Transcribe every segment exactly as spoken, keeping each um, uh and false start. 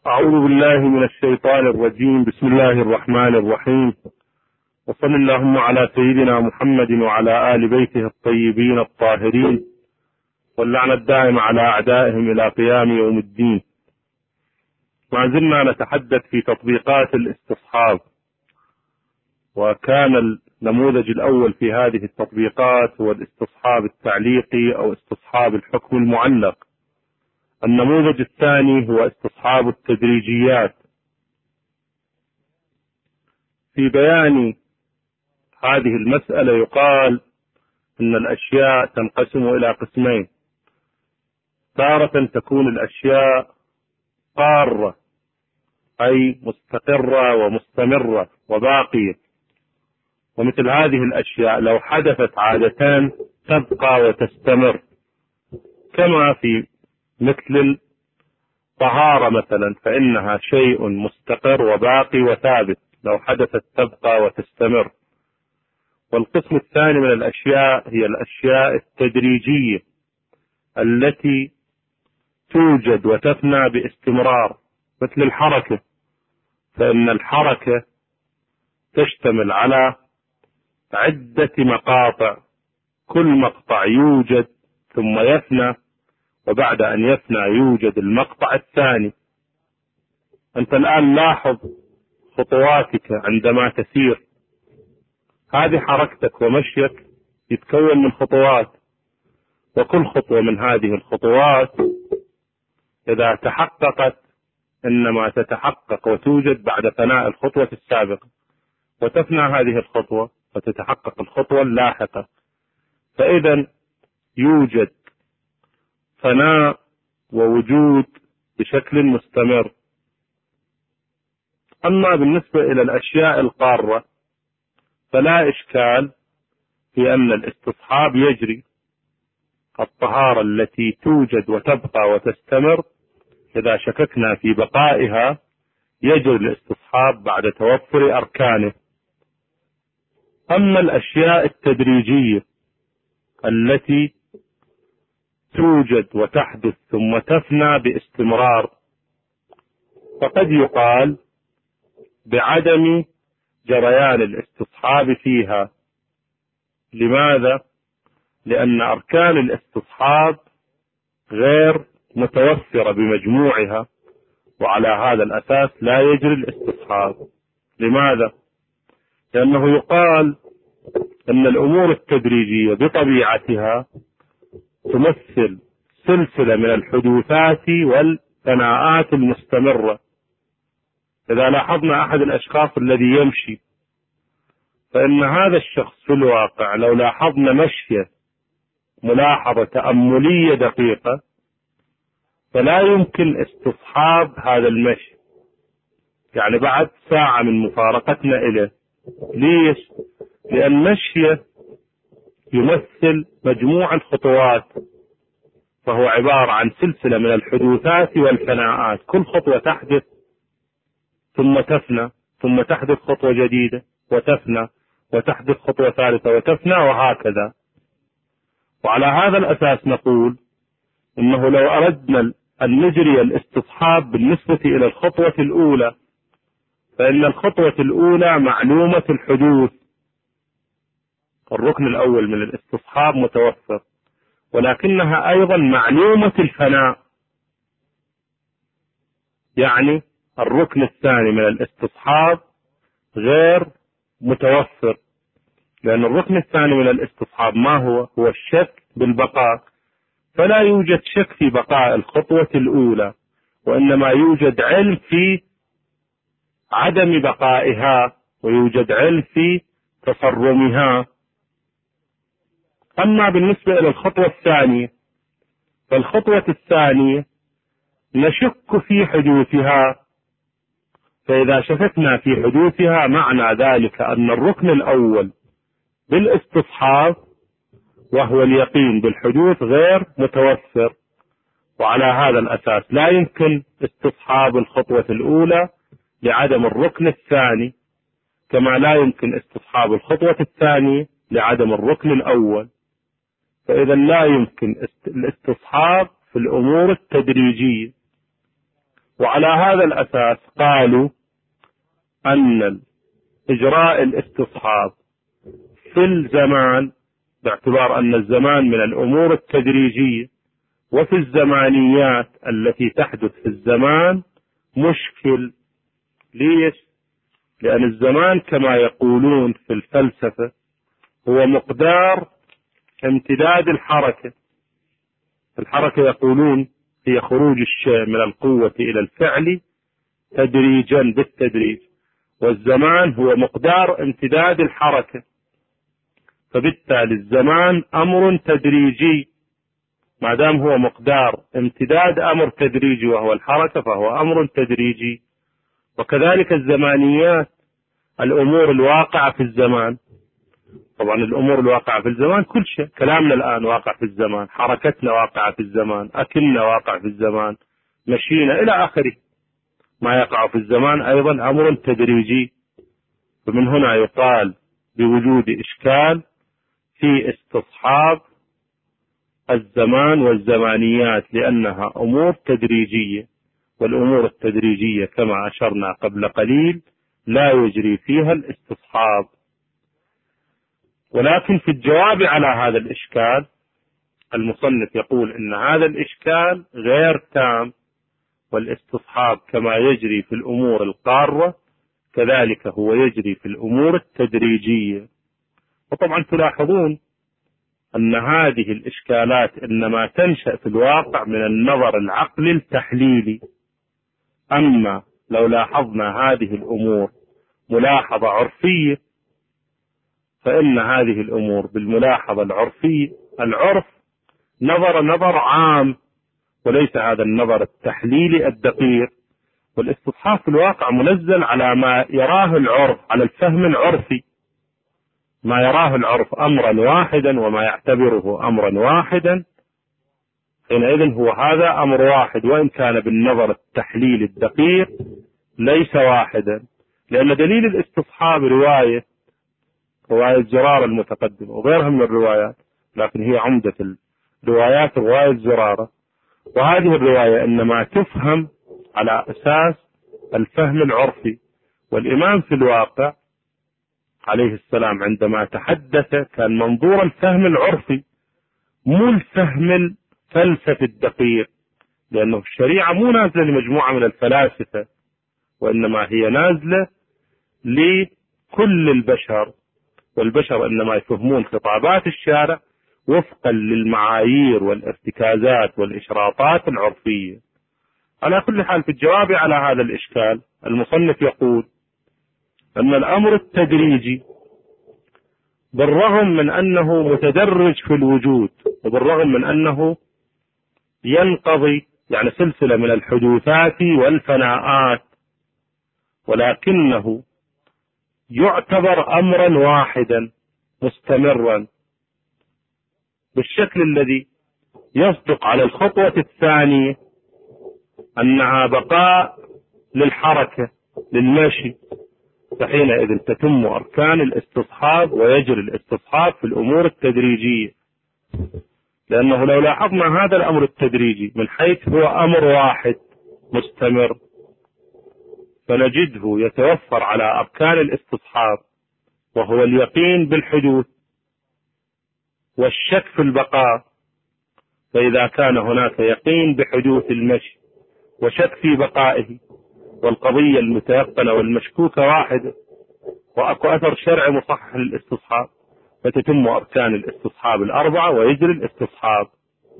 أعوذ بالله من الشيطان الرجيم. بسم الله الرحمن الرحيم، وصل اللهم على سيدنا محمد وعلى آل بيته الطيبين الطاهرين، واللعنة الدائمة على أعدائهم إلى قيام يوم الدين. ما زلنا نتحدث في تطبيقات الاستصحاب، وكان النموذج الأول في هذه التطبيقات هو الاستصحاب التعليقي أو استصحاب الحكم المعلق. النموذج الثاني هو استصحاب التدريجيات. في بيان هذه المسألة يقال أن الأشياء تنقسم إلى قسمين: تارة تكون الأشياء قارة، أي مستقرة ومستمرة وباقية، ومثل هذه الأشياء لو حدثت عادتان تبقى وتستمر، كما في مثل الطهارة مثلا، فإنها شيء مستقر وباقي وثابت، لو حدثت تبقى وتستمر. والقسم الثاني من الأشياء هي الأشياء التدريجية التي توجد وتفنى باستمرار، مثل الحركة، فإن الحركة تشتمل على عدة مقاطع، كل مقطع يوجد ثم يفنى، وبعد أن يفنى يوجد المقطع الثاني. أنت الآن لاحظ خطواتك عندما تسير، هذه حركتك ومشيك يتكون من خطوات، وكل خطوة من هذه الخطوات إذا تحققت إنما تتحقق وتوجد بعد فناء الخطوة السابقة، وتفنى هذه الخطوة وتتحقق الخطوة اللاحقة. فإذا يوجد فناء ووجود بشكل مستمر. أما بالنسبة إلى الأشياء القارة فلا إشكال في أن الاستصحاب يجري. الطهارة التي توجد وتبقى وتستمر إذا شككنا في بقائها يجري الاستصحاب بعد توفر أركانه. أما الأشياء التدريجية التي توجد وتحدث ثم تفنى باستمرار فقد يقال بعدم جريان الاستصحاب فيها. لماذا؟ لأن أركان الاستصحاب غير متوفرة بمجموعها، وعلى هذا الأساس لا يجري الاستصحاب. لماذا؟ لأنه يقال أن الأمور التدريجية بطبيعتها تمثل سلسلة من الحدوثات والثناءات المستمرة. إذا لاحظنا أحد الأشخاص الذي يمشي، فإن هذا الشخص في الواقع لو لاحظنا مشيه ملاحظة تأملية دقيقة فلا يمكن استصحاب هذا المشي، يعني بعد ساعة من مفارقتنا إليه. ليش؟ لأن مشيه يمثل مجموعة خطوات، فهو عبارة عن سلسلة من الحدوثات والفناءات، كل خطوة تحدث ثم تفنى، ثم تحدث خطوة جديدة وتفنى، وتحدث خطوة ثالثة وتفنى، وهكذا. وعلى هذا الأساس نقول إنه لو أردنا أن نجري الاستصحاب بالنسبة إلى الخطوة الأولى، فإن الخطوة الأولى معلومة الحدوث، الركن الأول من الاستصحاب متوفر، ولكنها أيضا معلومة الفناء. يعني الركن الثاني من الاستصحاب غير متوفر، لأن الركن الثاني من الاستصحاب ما هو؟ هو الشك بالبقاء، فلا يوجد شك في بقاء الخطوة الأولى، وإنما يوجد علم في عدم بقائها، ويوجد علم في تصرمها. أما بالنسبة إلى الخطوة الثانية، فالخطوة الثانية نشك في حدوثها، فإذا شككنا في حدوثها معنى ذلك أن الركن الأول بالاستصحاب وهو اليقين بالحدوث غير متوفر، وعلى هذا الأساس لا يمكن استصحاب الخطوة الأولى لعدم الركن الثاني، كما لا يمكن استصحاب الخطوة الثانية لعدم الركن الأول. فإذا لا يمكن الاستصحاب في الأمور التدريجية. وعلى هذا الأساس قالوا أن إجراء الاستصحاب في الزمان، باعتبار أن الزمان من الأمور التدريجية، وفي الزمانيات التي تحدث في الزمان مشكل. ليش؟ لأن الزمان كما يقولون في الفلسفة هو مقدار امتداد الحركة. الحركة يقولون هي خروج الشيء من القوة إلى الفعل تدريجا بالتدريج، والزمان هو مقدار امتداد الحركة. فبالتالي الزمان أمر تدريجي، ما دام هو مقدار امتداد أمر تدريجي وهو الحركة فهو أمر تدريجي. وكذلك الزمانيات، الأمور الواقعة في الزمان. طبعا الأمور الواقعة في الزمان كل شيء، كلامنا الآن واقع في الزمان، حركتنا واقعة في الزمان، أكلنا واقع في الزمان، مشينا إلى آخره. ما يقع في الزمان أيضا أمر تدريجي. فمن هنا يقال بوجود إشكال في استصحاب الزمان والزمانيات، لأنها أمور تدريجية، والأمور التدريجية كما أشرنا قبل قليل لا يجري فيها الاستصحاب. ولكن في الجواب على هذا الإشكال المصنف يقول إن هذا الإشكال غير تام، والاستصحاب كما يجري في الأمور القارة كذلك هو يجري في الأمور التدريجية. وطبعا تلاحظون أن هذه الإشكالات إنما تنشأ في الواقع من النظر العقلي التحليلي. أما لو لاحظنا هذه الأمور ملاحظة عرفية فإن هذه الأمور بالملاحظة العرفية، العرف نظر نظر عام وليس هذا النظر التحليلي الدقيق. والاستصحاب في الواقع منزل على ما يراه العرف، على الفهم العرفي، ما يراه العرف أمرا واحدا وما يعتبره أمرا واحدا، حينئذ هو هذا أمر واحد وإن كان بالنظر التحليلي الدقيق ليس واحدا. لأن دليل الاستصحاب رواية رواية زرارة المتقدمة وغيرها من الروايات، لكن هي عمدة الروايات رواية زرارة. وهذه الرواية إنما تفهم على أساس الفهم العرفي. والإمام في الواقع عليه السلام عندما تحدث كان منظور الفهم العرفي مو الفهم الفلسفي الدقيق، لأنه الشريعة مو نازلة لمجموعة من الفلاسفة، وإنما هي نازلة لكل البشر، والبشر إنما يفهمون خطابات الشارع وفقا للمعايير والارتكازات والإشراطات العرفية. على كل حال في الجواب على هذا الإشكال المصنف يقول أن الأمر التدريجي بالرغم من أنه متدرج في الوجود، وبالرغم من أنه ينقضي يعني سلسلة من الحدوثات والفناءات، ولكنه يعتبر أمرا واحدا مستمرا بالشكل الذي يصدق على الخطوة الثانية أنها بقاء للحركة للمشي. فحينئذ تتم أركان الاستصحاب ويجري الاستصحاب في الأمور التدريجية. لأنه لو لاحظنا هذا الأمر التدريجي من حيث هو أمر واحد مستمر فنجده يتوفر على أركان الاستصحاب، وهو اليقين بالحدوث والشك في البقاء. فإذا كان هناك يقين بحدوث المشي وشك في بقائه، والقضية المتيقنة والمشكوكة واحدة، وأكو أثر شرعي مصحح للاستصحاب، فتتم أركان الاستصحاب الأربعة ويجري الاستصحاب.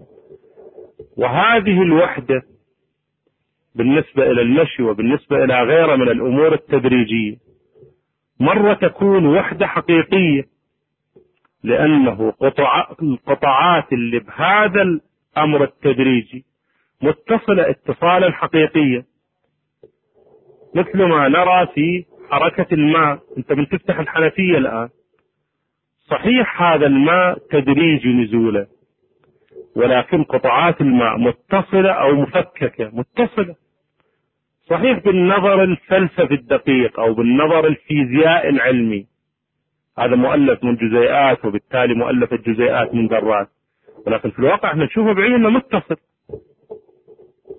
وهذه الوحدة بالنسبة إلى المشي وبالنسبة إلى غيره من الأمور التدريجية مرة تكون وحدة حقيقية، لأنه قطع القطعات اللي بهذا الأمر التدريجي متصلة اتصالا حقيقيا، مثل ما نرى في حركة الماء. أنت من تفتح الحنفية الآن، صحيح هذا الماء تدريجي نزوله، ولكن قطعات الماء متصلة أو مفككة متصلة. صحيح بالنظر الفلسفي الدقيق أو بالنظر الفيزياء العلمي هذا مؤلف من جزيئات، وبالتالي مؤلف الجزيئات من ذرات، ولكن في الواقع احنا نشوفه بعيننا متصل.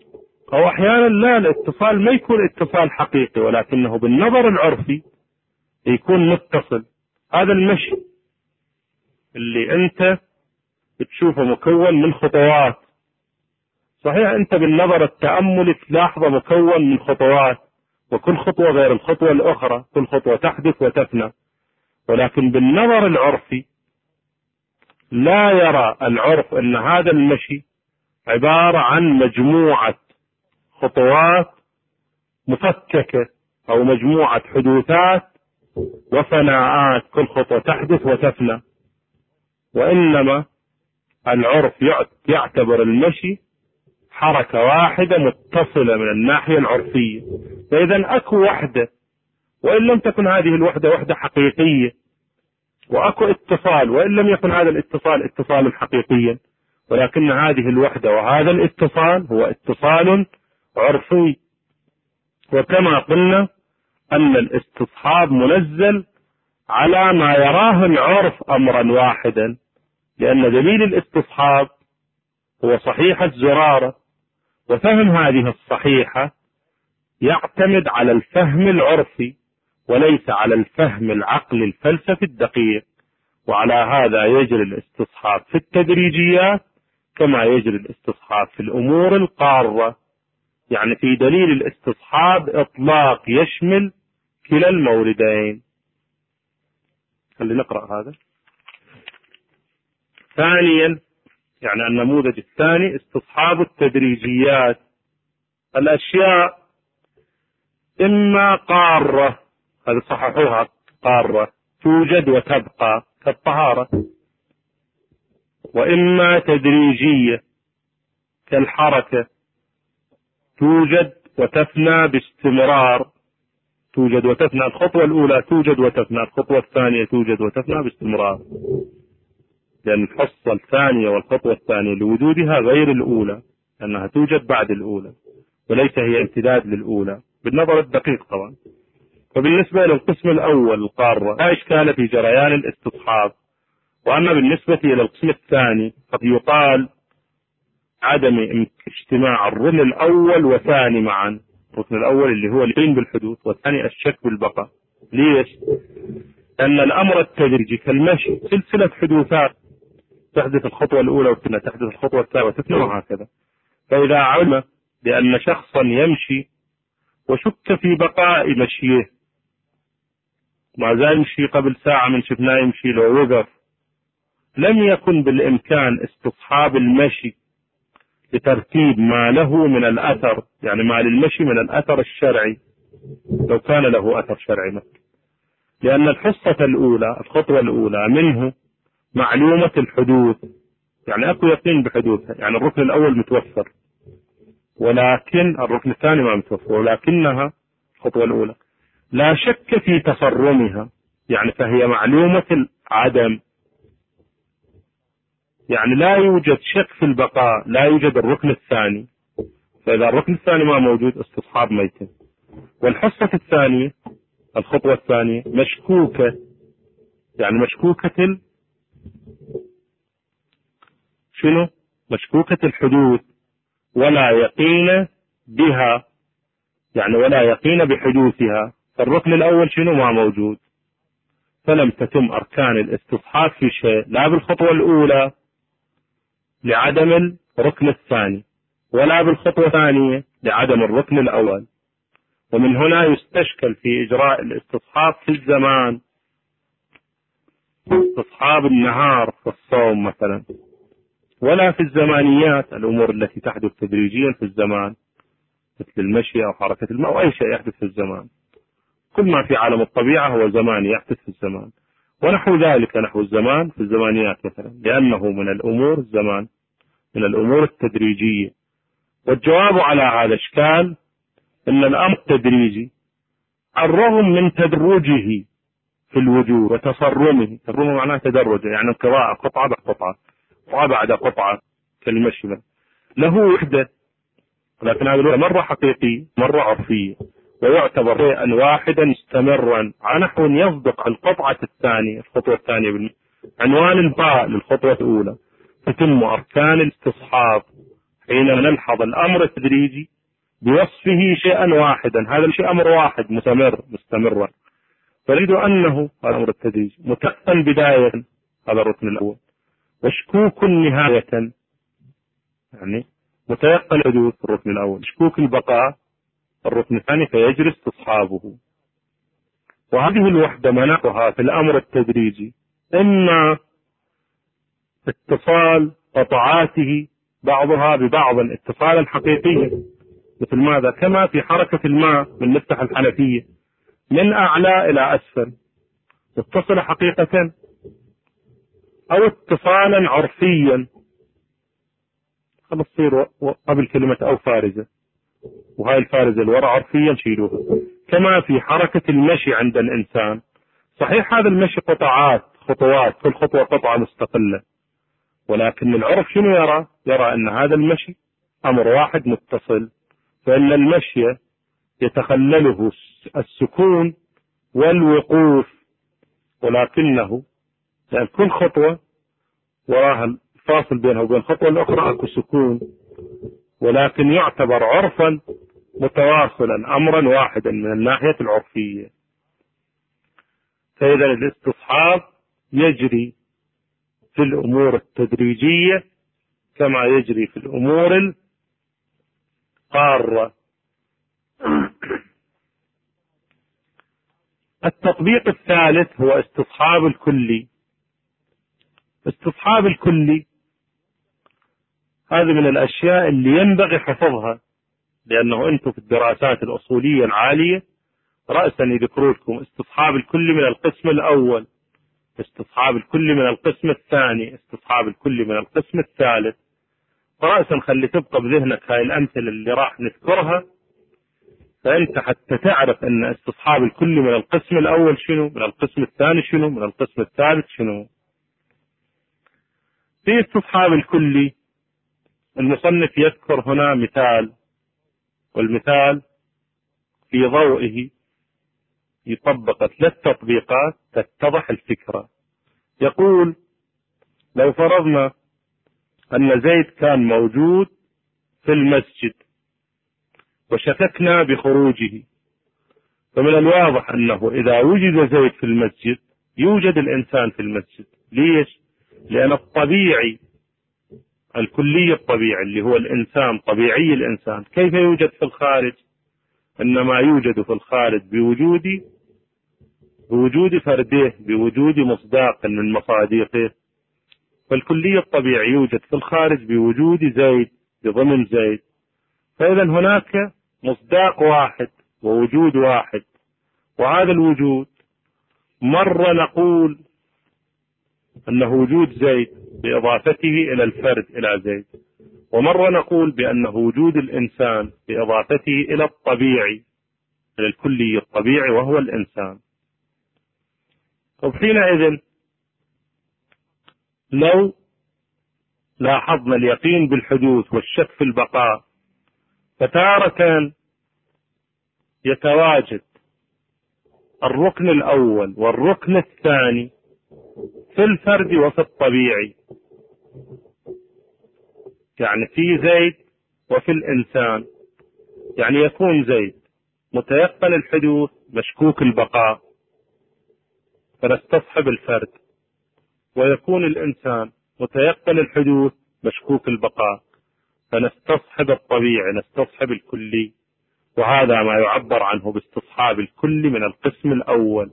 أو أحيانا لا، الاتصال ما يكون اتصال حقيقي ولكنه بالنظر العرفي يكون متصل. هذا المشي اللي أنت بتشوفه مكون من خطوات، صحيح أنت بالنظر التأملي تلاحظه مكون من خطوات، وكل خطوة غير الخطوة الأخرى، كل خطوة تحدث وتفنى، ولكن بالنظر العرفي لا يرى العرف أن هذا المشي عبارة عن مجموعة خطوات مفككة أو مجموعة حدوثات وفناءات، كل خطوة تحدث وتفنى، وإنما العرف يعتبر المشي حركة واحدة متصلة من الناحية العرفية. فإذا أكو وحدة، وإن لم تكن هذه الوحدة وحدة حقيقية، وأكو اتصال وإن لم يكن هذا الاتصال اتصالا حقيقيا، ولكن هذه الوحدة وهذا الاتصال هو اتصال عرفي. وكما قلنا أن الاستصحاب منزل على ما يراه العرف أمرا واحدا، لأن دليل الاستصحاب هو صحيحة زرارة، وفهم هذه الصحيحة يعتمد على الفهم العرفي وليس على الفهم العقلي الفلسفي الدقيق. وعلى هذا يجري الاستصحاب في التدريجيات كما يجري الاستصحاب في الأمور القارة. يعني في دليل الاستصحاب إطلاق يشمل كلا الموردين. خلينا نقرأ هذا. ثانيا، يعني النموذج الثاني استصحاب التدريجيات. الأشياء إما قارة، هذا صححوها، قارة توجد وتبقى كالطهارة، وإما تدريجية كالحركة توجد وتفنى باستمرار. توجد وتفنى، الخطوة الأولى توجد وتفنى، الخطوة الثانية توجد وتفنى باستمرار، لأن الحصة الثانية والخطوة الثانية لوجودها غير الأولى، أنها توجد بعد الأولى وليس هي امتداد للأولى بالنظر الدقيق طبعا. فبالنسبة للقسم الأول القارة لا إشكال في جريان الاستصحاب. وأما بالنسبة إلى القسم الثاني قد يقال عدم اجتماع الركن الأول وثاني معا. الركن الأول اللي هو اليقين بالحدوث، والثاني الشك بالبقاء. ليش؟ أن الأمر التدريجي كالمشي سلسلة حدوثات، تحدث الخطوة الأولى وثم تحدث الخطوة الثانية وتثنى وهكذا. فإذا علم بأن شخصا يمشي وشك في بقاء مشيه، ما زال يمشي قبل ساعة من شفناه يمشي لو وقف، لم يكن بالإمكان استصحاب المشي لترتيب ما له من الأثر، يعني ما للمشي من الأثر الشرعي لو كان له أثر شرعي مثل. لأن الحصة الأولى الخطوة الأولى منه معلومة الحدوث، يعني أكو يقين بحدوثها، يعني الركن الأول متوفر ولكن الركن الثاني ما متوفر، ولكنها الخطوة الأولى لا شك في تصرمها، يعني فهي معلومة العدم، يعني لا يوجد شك في البقاء، لا يوجد الركن الثاني. فإذا الركن الثاني ما موجود استصحاب ميتم. والحصة الثانية الخطوة الثانية مشكوكة، يعني مشكوكة ال... شنو؟ مشكوكة الحدوث ولا يقين بها، يعني ولا يقين بحدوثها. فالركن الأول شنو؟ ما موجود، فلم تتم أركان الاستصحاب في شيء، لا بالخطوة الأولى لعدم الركن الثاني، ولا بالخطوة الثانية لعدم الركن الأول. ومن هنا يستشكل في إجراء الاستصحاب في الزمان، استصحاب النهار في الصوم مثلا، ولا في الزمانيات، الأمور التي تحدث تدريجيا في الزمان مثل المشي أو حركة الماء أو أي شيء يحدث في الزمان. كل ما في عالم الطبيعة هو زماني يحدث في الزمان، ونحو ذلك نحو الزمان في الزمانيات مثلا، لأنه من الأمور الزمان من الأمور التدريجية. والجواب على هذا الإشكال أن الأمر التدريجي على الرغم من تدرجه في الوجود وتصرمه، تصرمه معناه تدرجه، يعني القراءة قطعة بعد قطعة قطعة بعد قطعة كالمشي، له وحدة، لكن هذا مرة حقيقي مرة عرفية، ويعتبر شيئا واحدا مستمرا على نحو يصدق القطعة الثانية الخطوة الثانية عنوان الباء للخطوة الأولى. تتم أركان الاستصحاب حين نلحظ الأمر التدريجي بوصفه شيئا واحدا، هذا الشيء أمر واحد مستمر مستمرا، فنجد أنه هذا الأمر التدريجي متيقن بداية، هذا الركن الأول، وشكوك نهاية، يعني متيقن حدوث الركن الأول، شكوك البقاء الركن الثاني، فيجري استصحابه. وهذه الوحدة مناطها في الأمر التدريجي إما اتصال قطعاته بعضها ببعض اتصالا حقيقيا، مثل ماذا؟ كما في حركة الماء من نفتح الحنفية من أعلى إلى أسفل متصلة حقيقة، أو اتصالا عرفيا، خلص تصير قبل كلمة أو فارزة، وهاي الفارزة الوراء عرفيا شيلوها. كما في حركة المشي عند الإنسان، صحيح هذا المشي قطعات خطوات، كل خطوة قطعة مستقلة، ولكن العرف شنو يرى؟ يرى أن هذا المشي أمر واحد متصل، فإن المشي يتخلله السكون والوقوف، ولكنه يعني كل خطوة وراها الفاصل بينها وبين الخطوة الأخرى أكو سكون، ولكن يعتبر عرفا متواصلا أمرا واحدا من الناحية العرفية. فإذا الاستصحاب يجري في الأمور التدريجية كما يجري في الأمور القارة. التطبيق الثالث هو استصحاب الكلي. استصحاب الكلي هذه من الأشياء اللي ينبغي حفظها، لأنه أنتم في الدراسات الأصولية العالية رأسا يذكروا لكم استصحاب الكلي من القسم الأول، استصحاب الكلي من القسم الثاني، استصحاب الكلي من القسم الثالث، فرأسا خلي تبقى بذهنك هاي الأمثلة اللي راح نذكرها، فأنت حتى تعرف أن استصحاب الكلي من القسم الأول شنو، من القسم الثاني شنو، من القسم الثالث شنو. في استصحاب الكلي المصنف يذكر هنا مثال، والمثال في ضوئه يطبق ثلاث تطبيقات تتضح الفكرة. يقول لو فرضنا أن زيد كان موجود في المسجد وشككنا بخروجه، فمن الواضح أنه إذا وجد زيد في المسجد يوجد الإنسان في المسجد. ليش؟ لأن الطبيعي الكلي الطبيعي اللي هو الإنسان، طبيعي الإنسان كيف يوجد في الخارج؟ إنما يوجد في الخارج بوجود بوجود فرديه، بوجود مصداق من مصادقه. فالكلي الطبيعي يوجد في الخارج بوجود زيد، بضمن زيد. فإذا هناك مصداق واحد ووجود واحد، وهذا الوجود مرة نقول أنه وجود زيد بإضافته إلى الفرد إلى زيد، ومرة نقول بأنه وجود الإنسان بإضافته إلى الطبيعي، إلى الكلي الطبيعي وهو الإنسان. وحينئذ لو لاحظنا اليقين بالحدوث والشك في البقاء، فتارة يتواجد الركن الأول والركن الثاني في الفرد وفي الطبيعي، يعني في زيد وفي الإنسان. يعني يكون زيد متيقن الحدوث مشكوك البقاء فنستصحب الفرد، ويكون الإنسان متيقن الحدوث مشكوك البقاء فنستصحب الطبيعي، نستصحب الكلي. وهذا ما يعبر عنه باستصحاب الكل من القسم الأول.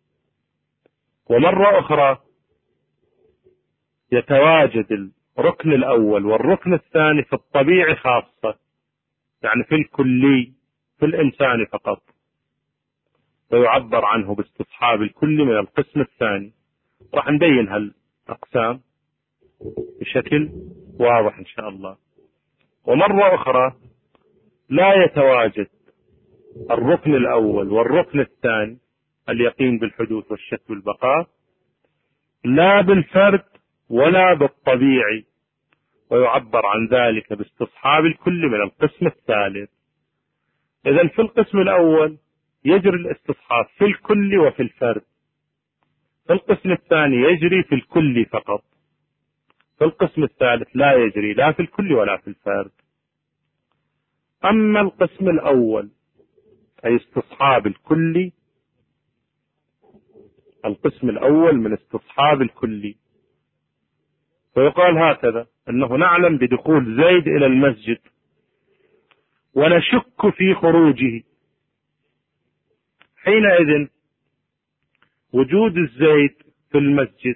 ومرة أخرى يتواجد الركن الأول والركن الثاني في الطبيعي خاصة، يعني في الكلي في الإنسان فقط، ويعبر عنه باستصحاب الكل من القسم الثاني. راح نبين هالأقسام بشكل واضح إن شاء الله. ومرة أخرى لا يتواجد الركن الأول والركن الثاني، اليقين بالحدوث والشك بالبقاء، لا بالفرد ولا بالطبيعي، ويعبر عن ذلك باستصحاب الكل من القسم الثالث. إذن في القسم الأول يجري الاستصحاب في الكل وفي الفرد، في القسم الثاني يجري في الكل فقط، في القسم الثالث لا يجري لا في الكل ولا في الفرد. أما القسم الأول أي استصحاب الكلي، القسم الأول من استصحاب الكلي، فيقال هكذا: أنه نعلم بدخول زيد إلى المسجد ونشك في خروجه، حينئذ وجود الزيد في المسجد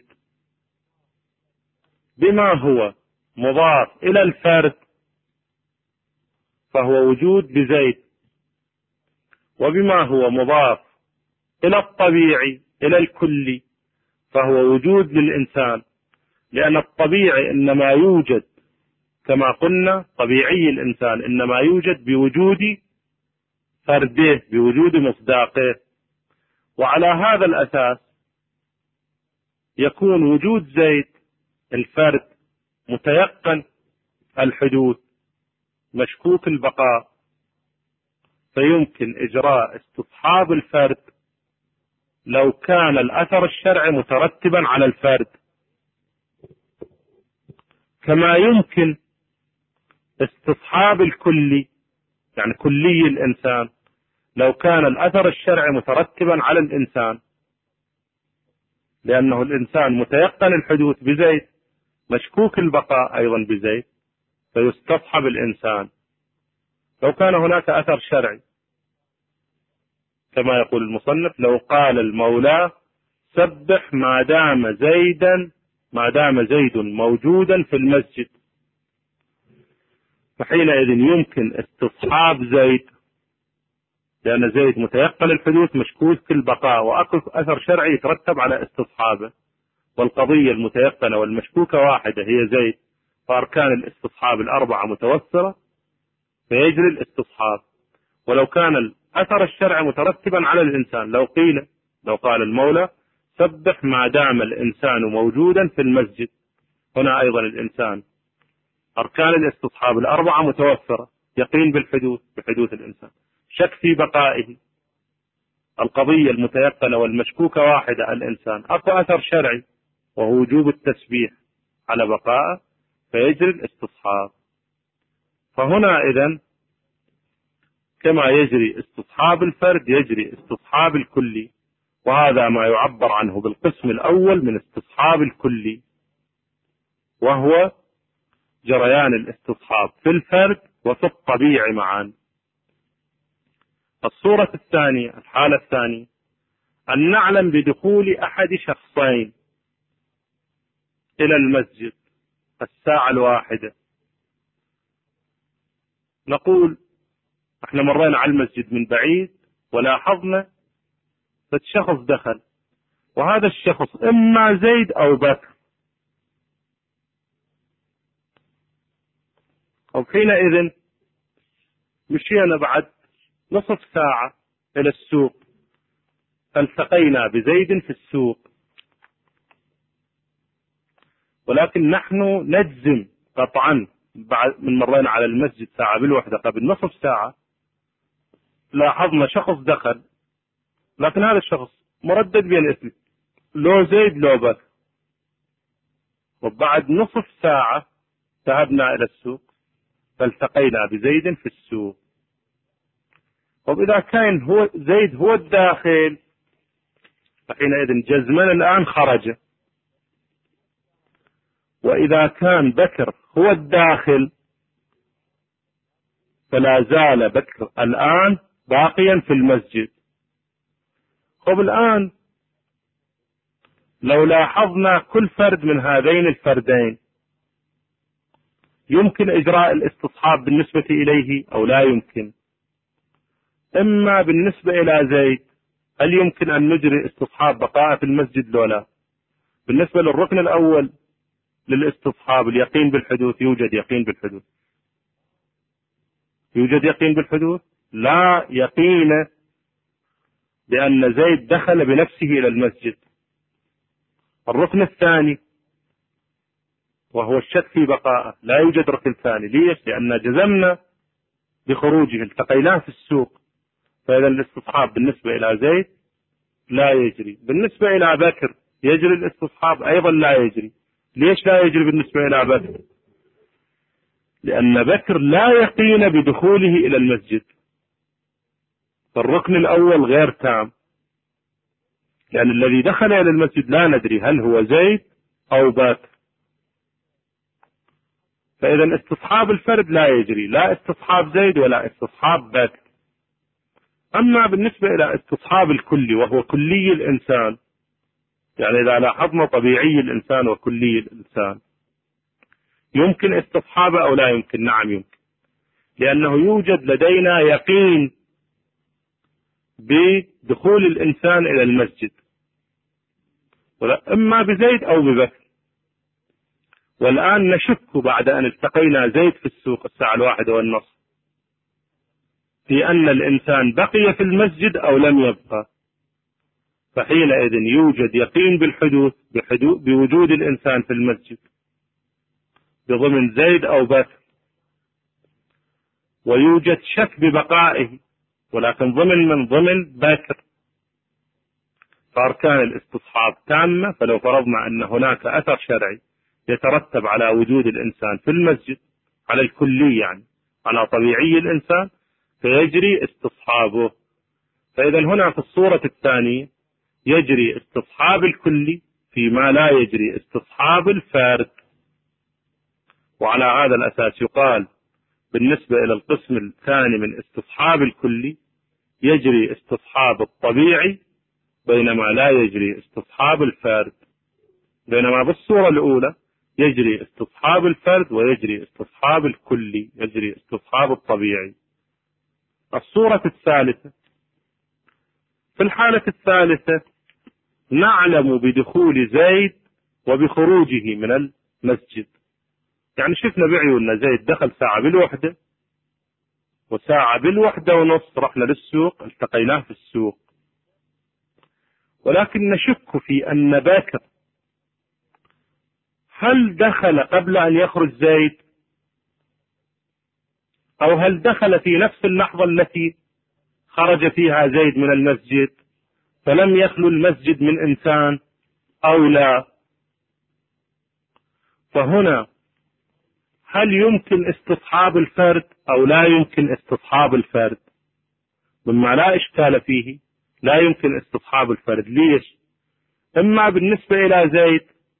بما هو مضاف إلى الفرد فهو وجود بزيد، وبما هو مضاف إلى الطبيعي إلى الكلي فهو وجود للإنسان، لأن الطبيعي إنما يوجد كما قلنا، طبيعي الإنسان إنما يوجد بوجود فرده، بوجود مصداقه، وعلى هذا الأساس يكون وجود زيد الفرد متيقن الحدوث مشكوك البقاء، فيمكن إجراء استصحاب الفرد لو كان الأثر الشرعي مترتبا على الفرد، كما يمكن استصحاب الكلي يعني كلي الإنسان لو كان الأثر الشرعي مترتبا على الإنسان، لأنه الإنسان متيقن الحدوث بزيد مشكوك البقاء أيضا بزيد، فيستصحب الإنسان لو كان هناك أثر شرعي، كما يقول المصنف: لو قال المولى سبح ما دام زيدا ما دام زيد موجودا في المسجد، فحينئذ يمكن استصحاب زيد، لأن زيد متيقن الحدوث مشكوك البقاء، وأكو أثر شرعي يترتب على استصحابه، والقضية المتيقنة والمشكوكة واحدة هي زيد، فأركان الاستصحاب الأربعة متوفرة فيجري الاستصحاب. ولو كان الأثر الشرعي مترتبا على الإنسان، لو قيل لو قال المولى سبح ما دام الإنسان موجودا في المسجد، هنا أيضا الإنسان أركان الاستصحاب الأربعة متوفرة، يقين بالحدوث بحدوث الإنسان، شك في بقائه، القضية المتيقنة والمشكوكة واحدة الإنسان، أكو أثر شرعي وهو وجوب التسبيح على بقائه فيجري الاستصحاب. فهنا إذن كما يجري استصحاب الفرد يجري استصحاب الكلي، وهذا ما يعبر عنه بالقسم الأول من استصحاب الكلي، وهو جريان الاستصحاب في الفرد وفي الطبيعي معا. الصورة الثانية الحالة الثانية أن نعلم بدخول أحد شخصين إلى المسجد الساعة الواحدة، نقول احنا مرينا على المسجد من بعيد ولاحظنا فالشخص دخل، وهذا الشخص إما زيد أو بكر، وحينئذ مشينا بعد نصف ساعة إلى السوق فالتقينا بزيد في السوق، ولكن نحن نجزم قطعا بعد من مرينا على المسجد ساعة بالوحدة قبل نصف ساعة لاحظنا شخص دخل، لكن هذا الشخص مردد بين اسمه لو زيد لو بكر، وبعد نصف ساعة ذهبنا إلى السوق فالتقينا بزيد في السوق. وإذا كان هو زيد هو الداخل فحينئذ جزمنا الآن خرج، وإذا كان بكر هو الداخل فلا زال بكر الآن باقيا في المسجد. طب الآن لو لاحظنا كل فرد من هذين الفردين يمكن إجراء الاستصحاب بالنسبة إليه أو لا يمكن؟ إما بالنسبة إلى زيد هل يمكن أن نجري استصحاب بقاء في المسجد لو لا؟ بالنسبة للركن الأول للاستصحاب اليقين بالحدوث، يوجد يقين بالحدوث يوجد يقين بالحدوث لا يقين بأن زيد دخل بنفسه إلى المسجد. الركن الثاني وهو الشك في بقائه لا يوجد ركن ثاني، ليش؟ لأن جزمنا بخروجه التقيناه في السوق، فإذا الاستصحاب بالنسبة إلى زيد لا يجري. بالنسبة إلى بكر يجري الاستصحاب أيضا لا يجري. ليش لا يجري بالنسبة إلى بكر؟ لأن بكر لا يقين بدخوله إلى المسجد، فالركن الأول غير تام، لأن الذي دخل إلى المسجد لا ندري هل هو زيد أو بكر، فإذا استصحاب الفرد لا يجري، لا استصحاب زيد ولا استصحاب بكر. أما بالنسبة إلى استصحاب الكلي وهو كلي الإنسان، يعني إذا لاحظنا طبيعي الإنسان وكلي الإنسان، يمكن استصحابه أو لا يمكن؟ نعم يمكن، لأنه يوجد لدينا يقين بدخول الإنسان إلى المسجد، إما بزيد أو ببكر. والآن نشك بعد أن التقينا زيد في السوق الساعة الواحدة والنصف في أن الإنسان بقي في المسجد أو لم يبقى، فحينئذ يوجد يقين بالحدوث بوجود الإنسان في المسجد بضمن زيد أو بكر، ويوجد شك ببقائه ولكن ضمن من ضمن بكر، فأركان الاستصحاب تامة. فلو فرضنا أن هناك أثر شرعي يترتب على وجود الإنسان في المسجد على الكلي، يعني على طبيعي الإنسان، فيجري استصحابه. فإذا هنا في الصورة الثانية يجري استصحاب الكلي فيما لا يجري استصحاب الفارد. وعلى هذا الأساس يقال بالنسبة إلى القسم الثاني من استصحاب الكلي يجري استصحاب الطبيعي بينما لا يجري استصحاب الفارد، بينما بالصورة الأولى يجري استصحاب الفرد ويجري استصحاب الكلي، يجري استصحاب الطبيعي. الصورة الثالثة، في الحالة الثالثة نعلم بدخول زيد وبخروجه من المسجد، يعني شفنا بعيوننا زيد دخل ساعة بالوحدة وساعة بالوحدة ونص رحنا للسوق التقيناه في السوق، ولكن نشك في أن بكر هل دخل قبل أن يخرج زيد أو هل دخل في نفس اللحظة التي خرج فيها زيد من المسجد فلم يخلو المسجد من إنسان أو لا. فهنا هل يمكن استصحاب الفرد أو لا يمكن استصحاب الفرد؟ مما لا إشكال فيه لا يمكن استصحاب الفرد. ليش؟ إما بالنسبة إلى زيد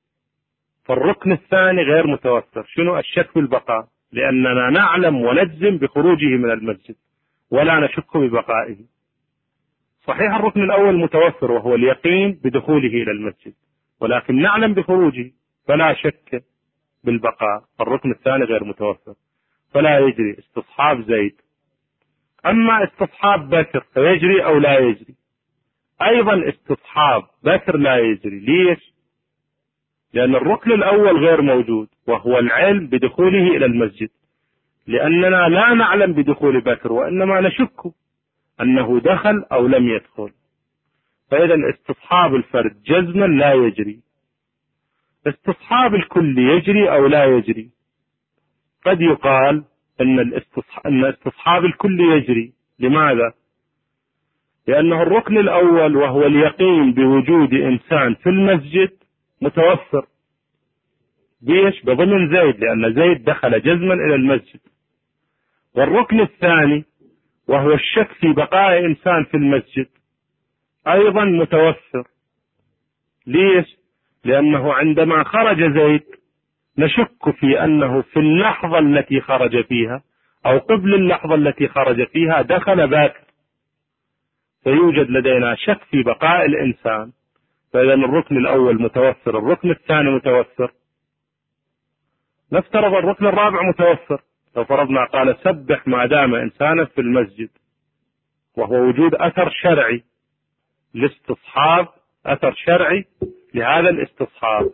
فالركن الثاني غير متوفر، شنو؟ الشك في البقاء، لأننا نعلم ونجزم بخروجه من المسجد ولا نشك ببقائه. صحيح الركن الأول متوفر وهو اليقين بدخوله إلى المسجد، ولكن نعلم بخروجه فلا شك بالبقاء. الركن الثاني غير متوفر فلا يجري استصحاب زيد. أما استصحاب بكر فيجري أو لا يجري؟ أيضا استصحاب بكر لا يجري. ليش؟ لأن الركن الأول غير موجود وهو العلم بدخوله إلى المسجد، لأننا لا نعلم بدخول بكر وإنما نشك أنه دخل أو لم يدخل، فإذا استصحاب الفرد جزما لا يجري. استصحاب الكل يجري أو لا يجري؟ قد يقال أن أن استصحاب الكل يجري. لماذا؟ لأنه الركن الأول وهو اليقين بوجود إنسان في المسجد متوفر بيش بضمن زيد، لأن زيد دخل جزما إلى المسجد. والركن الثاني وهو الشك في بقاء إنسان في المسجد أيضا متوفر. ليش؟ لأنه عندما خرج زيد نشك في أنه في اللحظة التي خرج فيها أو قبل اللحظة التي خرج فيها دخل باكر، فيوجد لدينا شك في بقاء الإنسان. فإذا الركن الأول متوفر، الركن الثاني متوفر. نفترض الركن الرابع متوفر، لو فرضنا قال سبح ما دام إنسانا في المسجد، وهو وجود أثر شرعي لاستصحاب، أثر شرعي لهذا الاستصحاب.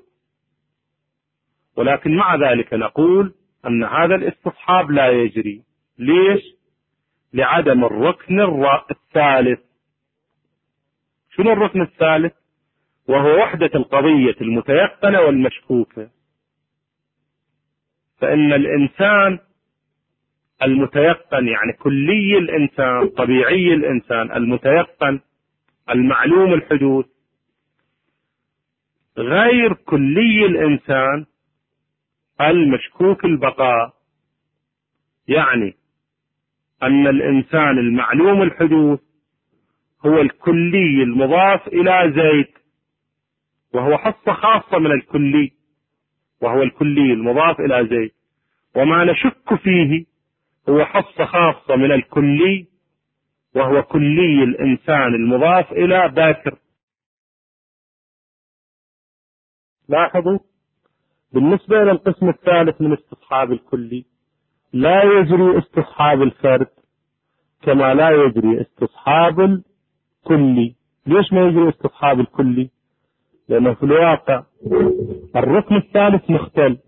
ولكن مع ذلك نقول أن هذا الاستصحاب لا يجري. ليش؟ لعدم الركن الثالث. شنو الركن الثالث؟ وهو وحدة القضية المتيقنة والمشكوكة. فإن الإنسان المتيقن يعني كلي الإنسان، طبيعي الإنسان المتيقن المعلوم الحدوث، غير كلي الإنسان المشكوك البقاء. يعني أن الإنسان المعلوم الحدوث هو الكلي المضاف إلى زيد، وهو حصة خاصة من الكلي، وهو الكلي المضاف إلى زيد. وما نشك فيه هو حصة خاصة من الكلي، وهو كلي الإنسان المضاف إلى باكر. لاحظوا بالنسبة إلى القسم الثالث من استصحاب الكلي لا يجري استصحاب الفرد كما لا يجري استصحاب الكلي. ليش ما يجري استصحاب الكلي؟ لأنه في الواقع الركن الثالث مختل،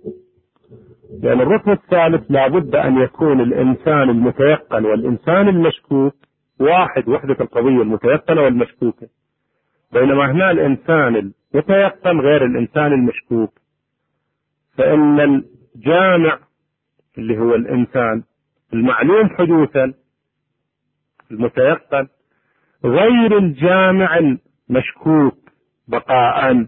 لأن الركن الثالث لابد أن يكون الإنسان المتيقن والإنسان المشكوك واحد، وحدة القضية المتيقنة والمشكوكة، بينما هنا الإنسان المتيقن غير الإنسان المشكوك. فإن الجامع اللي هو الإنسان المعلوم حدوثا المتيقن غير الجامع المشكوك بقاء،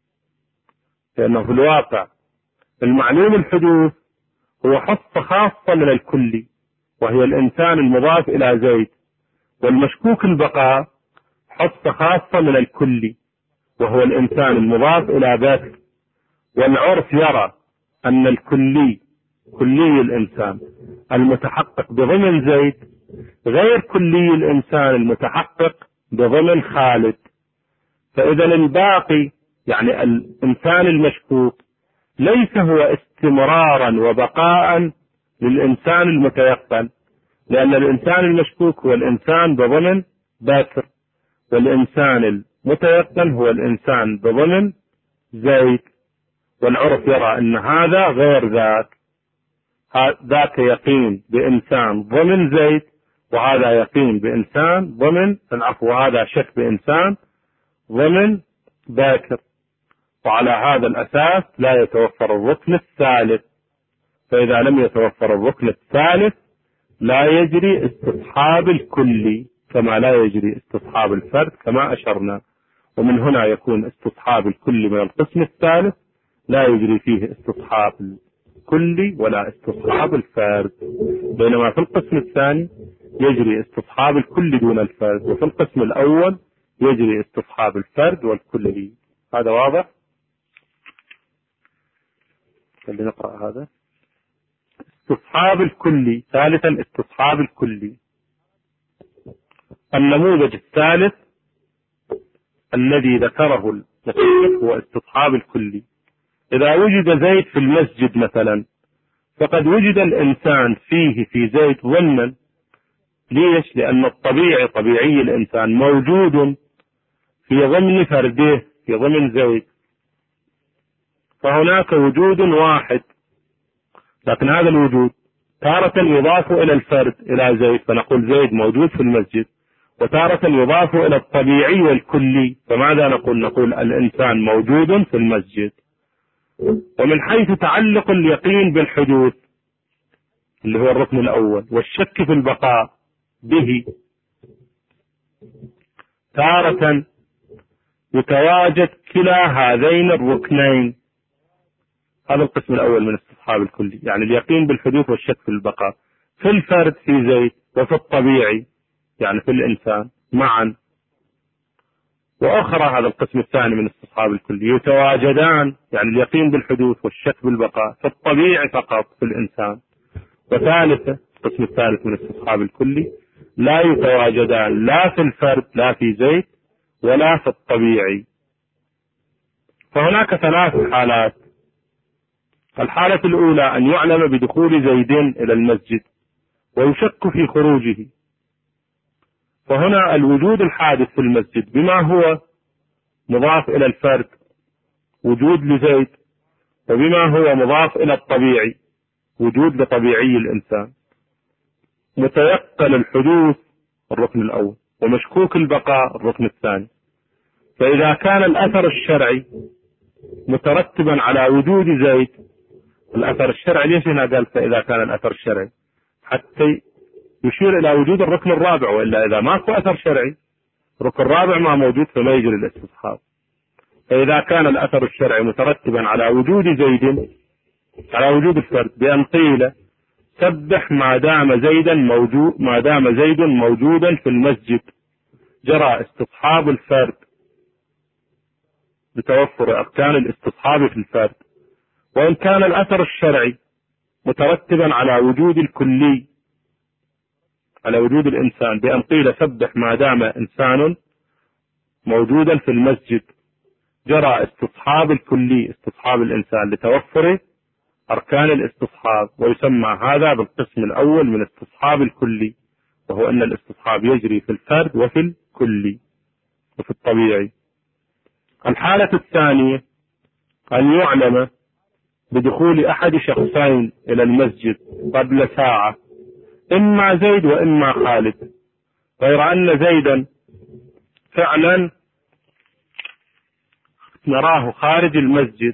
لأنه في الواقع المعلوم الحدوث هو حصة خاصة من الكلي، وهي الإنسان المضاف إلى زيد، والمشكوك البقاء حصة خاصة من الكلي، وهو الإنسان المضاف إلى باكر. والعرف يرى أن الكلي كلي الإنسان المتحقق بضمن زيد غير كلي الإنسان المتحقق بضمن خالد. فإذا الباقي يعني الإنسان المشكوك ليس هو استمرارا وبقاء للإنسان المتيقن، لأن الإنسان المشكوك هو الإنسان بضمن باكر، والإنسان المتيقن هو الإنسان بضمن زيد. والعرف يرى أن هذا غير ذاك، ذاك يقين بإنسان ضمن زيد، وهذا يقين بإنسان ضمن العفو، وهذا شك بإنسان ضمن باكر. وعلى هذا الأساس لا يتوفر الركن الثالث. فإذا لم يتوفر الركن الثالث لا يجري استصحاب الكلي كما لا يجري استصحاب الفرد كما أشرنا. ومن هنا يكون استصحاب الكلي من القسم الثالث لا يجري فيه استصحاب الكلي ولا استصحاب الفرد، بينما في القسم الثاني يجري استصحاب الكلي دون الفرد، وفي القسم الأول يجري استصحاب الفرد والكلي. هذا واضح؟ خلينا نقرأ هذا. استصحاب الكلي. ثالثا استصحاب الكلي. النموذج الثالث الذي ذكره المصنف هو استصحاب الكلي. إذا وجد زيد في المسجد مثلا، فقد وجد الإنسان فيه في زيد ضمنا. ليش؟ لأن الطبيعي طبيعي الإنسان موجود في ضمن فرده في ضمن زيد، فهناك وجود واحد، لكن هذا الوجود تارة يضاف إلى الفرد إلى زيد فنقول زيد موجود في المسجد، وتارة يضاف إلى الطبيعي والكلي، فماذا نقول؟ نقول الإنسان موجود في المسجد. ومن حيث تعلق اليقين بالحدوث اللي هو الركن الأول والشك في البقاء به، تارة يتواجد كلا هذين الركنين. هذا القسم الأول من استصحاب الكلي، يعني اليقين بالحدوث والشك في البقاء في الفرد في زيد وفي الطبيعي يعني في الإنسان معا. وأخرى هذا القسم الثاني من استصحاب الكلي يتواجدان، يعني اليقين بالحدوث والشك بالبقاء في الطبيعي فقط في الإنسان. وثالثة القسم الثالث من استصحاب الكلي لا يتواجدان لا في الفرد لا في زيد ولا في الطبيعي. فهناك ثلاث حالات. الحالة الأولى أن يعلم بدخول زيد إلى المسجد ويشك في خروجه، فهنا الوجود الحادث في المسجد بما هو مضاف إلى الفرد وجود لزيد، وبما هو مضاف إلى الطبيعي وجود لطبيعي الإنسان. متيقن الحدوث الركن الأول، ومشكوك البقاء الركن الثاني. فإذا كان الأثر الشرعي مترتبا على وجود زيد، الأثر الشرعي ليش هنا قال فإذا كان الأثر الشرعي؟ حتى يشير إلى وجود الركن الرابع، وإلا إذا ماكو أثر شرعي الركن الرابع ما موجود فما يجري الاستصحاب. فإذا كان الأثر الشرعي مترتبا على وجود زيد على وجود الفرد بأن قيل سبح ما دام زيدا موجود ما دام زيد موجودا في المسجد، جرى استصحاب الفرد بتوفر أركان الاستصحاب في الفرد، وإن كان الأثر الشرعي مترتبا على وجود الكلي على وجود الإنسان، بأن قيل سبح ما دام إنسان موجودا في المسجد، جرى استصحاب الكلي استصحاب الإنسان لتوفر أركان الاستصحاب، ويسمى هذا بالقسم الأول من استصحاب الكلي، وهو أن الاستصحاب يجري في الفرد وفي الكلي وفي الطبيعي. الحالة الثانية أن يعلم بدخول أحد شخصين إلى المسجد قبل ساعة، إما زيد وإما خالد، غير أن زيدا فعلا نراه خارج المسجد،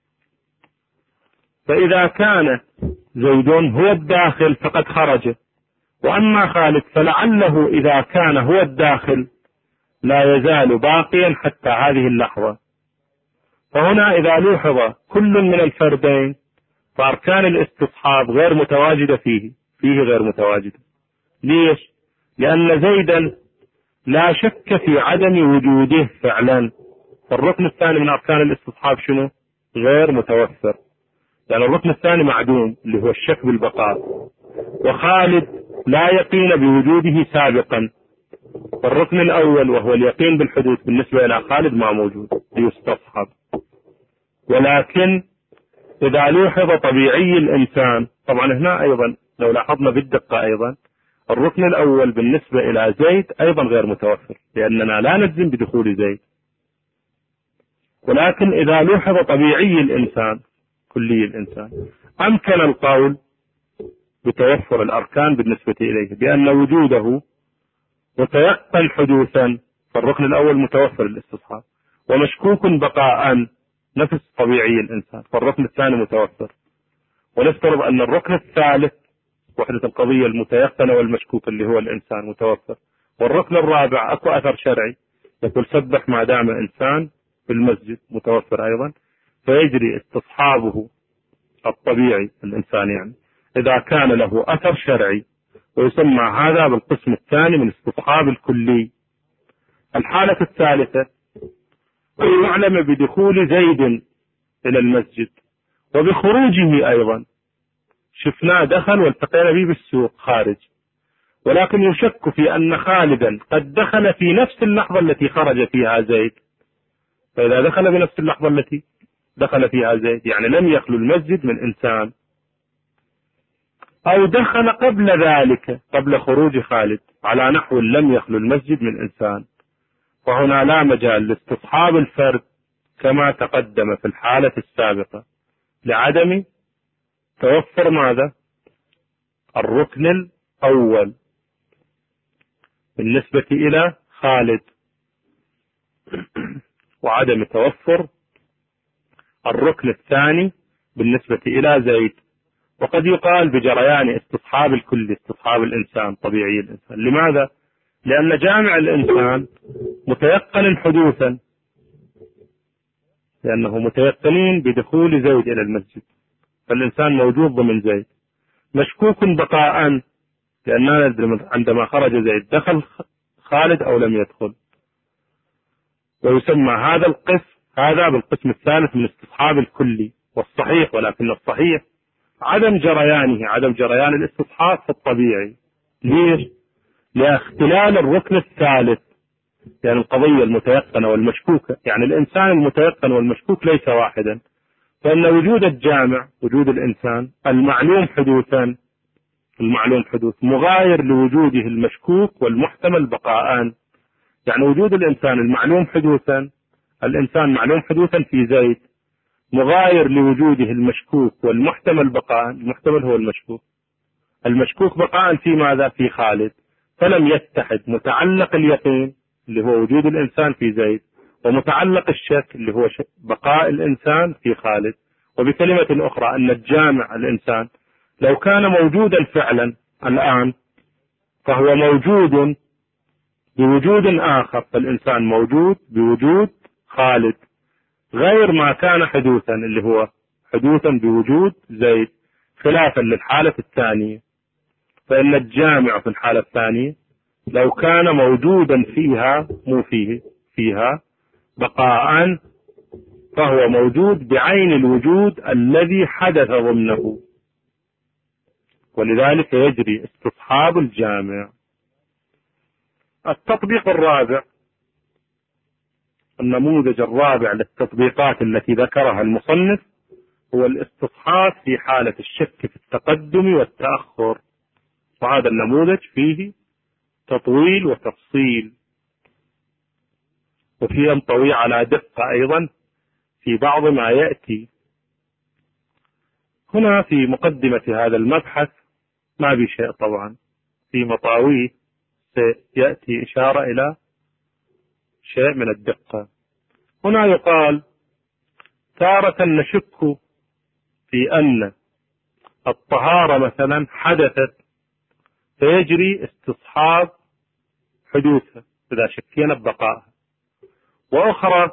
فإذا كان زيد هو الداخل فقد خرج، وأما خالد فلعله إذا كان هو الداخل لا يزال باقيا حتى هذه اللحظة. فهنا إذا لوحظ كل من الفردين فأركان الاستصحاب غير متواجدة فيه فيه غير متواجدة. ليش؟ لأن زيدا لا شك في عدم وجوده فعلا، فالركن الثاني من أركان الاستصحاب شنو؟ غير متوفر، يعني الركن الثاني معدوم اللي هو الشك بالبقاء. وخالد لا يقين بوجوده سابقا، فالركن الأول وهو اليقين بالحدوث بالنسبة إلى خالد ما موجود ليستصحب. ولكن إذا لوحظ طبيعي الإنسان، طبعا هنا أيضا لو لاحظنا بالدقة أيضا الركن الأول بالنسبة إلى زيد أيضا غير متوفر، لأننا لا نجزم بدخول زيد. ولكن إذا لوحظ طبيعي الإنسان كلي الإنسان أمكن القول بتوفر الأركان بالنسبة إليه، بأن وجوده متيقن حدوثا، فالركن الأول متوفر الاستصحاب، ومشكوك بقاء نفس طبيعي الإنسان، فالركن الثاني متوفر. ونفترض أن الركن الثالث وحدة القضية المتيقنة والمشكوك اللي هو الإنسان متوفر، والركن الرابع أكو أثر شرعي يقول سبح ما دام إنسان في المسجد متوفر أيضا، فيجري استصحابه الطبيعي الإنسان يعني إذا كان له أثر شرعي، ويسمى هذا بالقسم الثاني من استصحاب الكلي. الحالة الثالثة أن يعلم بدخول زيد إلى المسجد وبخروجه أيضا، شفناه دخل والتقينا به بالسوق خارج، ولكن يشك في أن خالدا قد دخل في نفس اللحظة التي خرج فيها زيد، فإذا دخل بنفس اللحظة التي دخل فيها زيد يعني لم يخلو المسجد من إنسان، أو دخل قبل ذلك قبل خروج خالد على نحو لم يخلو المسجد من إنسان، فهنا لا مجال لاستصحاب الفرد كما تقدم في الحالة السابقة لعدم توفر ماذا؟ الركن الأول بالنسبة إلى خالد، وعدم توفر الركن الثاني بالنسبة إلى زيد. وقد يقال بجريان استصحاب الكل استصحاب الإنسان طبيعي الإنسان. لماذا؟ لأن جامع الإنسان متيقن حدوثا، لأنه متيقنين بدخول زيد إلى المسجد، فالإنسان موجود ضمن زيد. مشكوك بقاء، لأننا ندري عندما خرج زيد دخل خالد أو لم يدخل، ويسمى هذا القسم هذا بالقسم الثالث من استصحاب الكلي. والصحيح ولكن الصحيح عدم جريانه عدم جريان الاستصحاب في الطبيعي. ليش؟ لاختلال الركن الثالث، يعني القضية المتيقنة والمشكوكة، يعني الإنسان المتيقن والمشكوك ليس واحدا، فإن وجود الجامع وجود الإنسان المعلوم حدوثا المعلوم حدوث مغاير لوجوده المشكوك والمحتمل بقاء. يعني وجود الإنسان المعلوم حدوثا الإنسان معلوم حدوثا في زيد مغاير لوجوده المشكوك والمحتمل بقاء. المحتمل هو المشكوك، المشكوك بقاء في ماذا؟ في خالد. فلم يتحد متعلق اليقين اللي هو وجود الإنسان في زيد ومتعلق الشك اللي هو بقاء الإنسان في خالد. وبكلمة أخرى أن الجامع الإنسان لو كان موجودا فعلا الآن فهو موجود بوجود آخر، فالإنسان موجود بوجود خالد غير ما كان حدوثا اللي هو حدوثا بوجود زيد. خلافا للحالة الثانية، فإن الجامع في الحالة الثانية لو كان موجودا فيها مو فيه فيها بقاء فهو موجود بعين الوجود الذي حدث ضمنه، ولذلك يجري استصحاب الجامع. التطبيق الرابع، النموذج الرابع للتطبيقات التي ذكرها المصنف هو الاستصحاب في حالة الشك في التقدم والتأخر، وهذا النموذج فيه تطويل وتفصيل، وفيه ينطوي على دقة أيضا في بعض ما يأتي. هنا في مقدمة هذا المبحث ما بشيء طبعا، في مطاويه سيأتي إشارة إلى شيء من الدقة. هنا يقال تارة نشك في أن الطهارة مثلا حدثت فيجري استصحاب حدوثها إذا شكينا ببقائها، وأخرى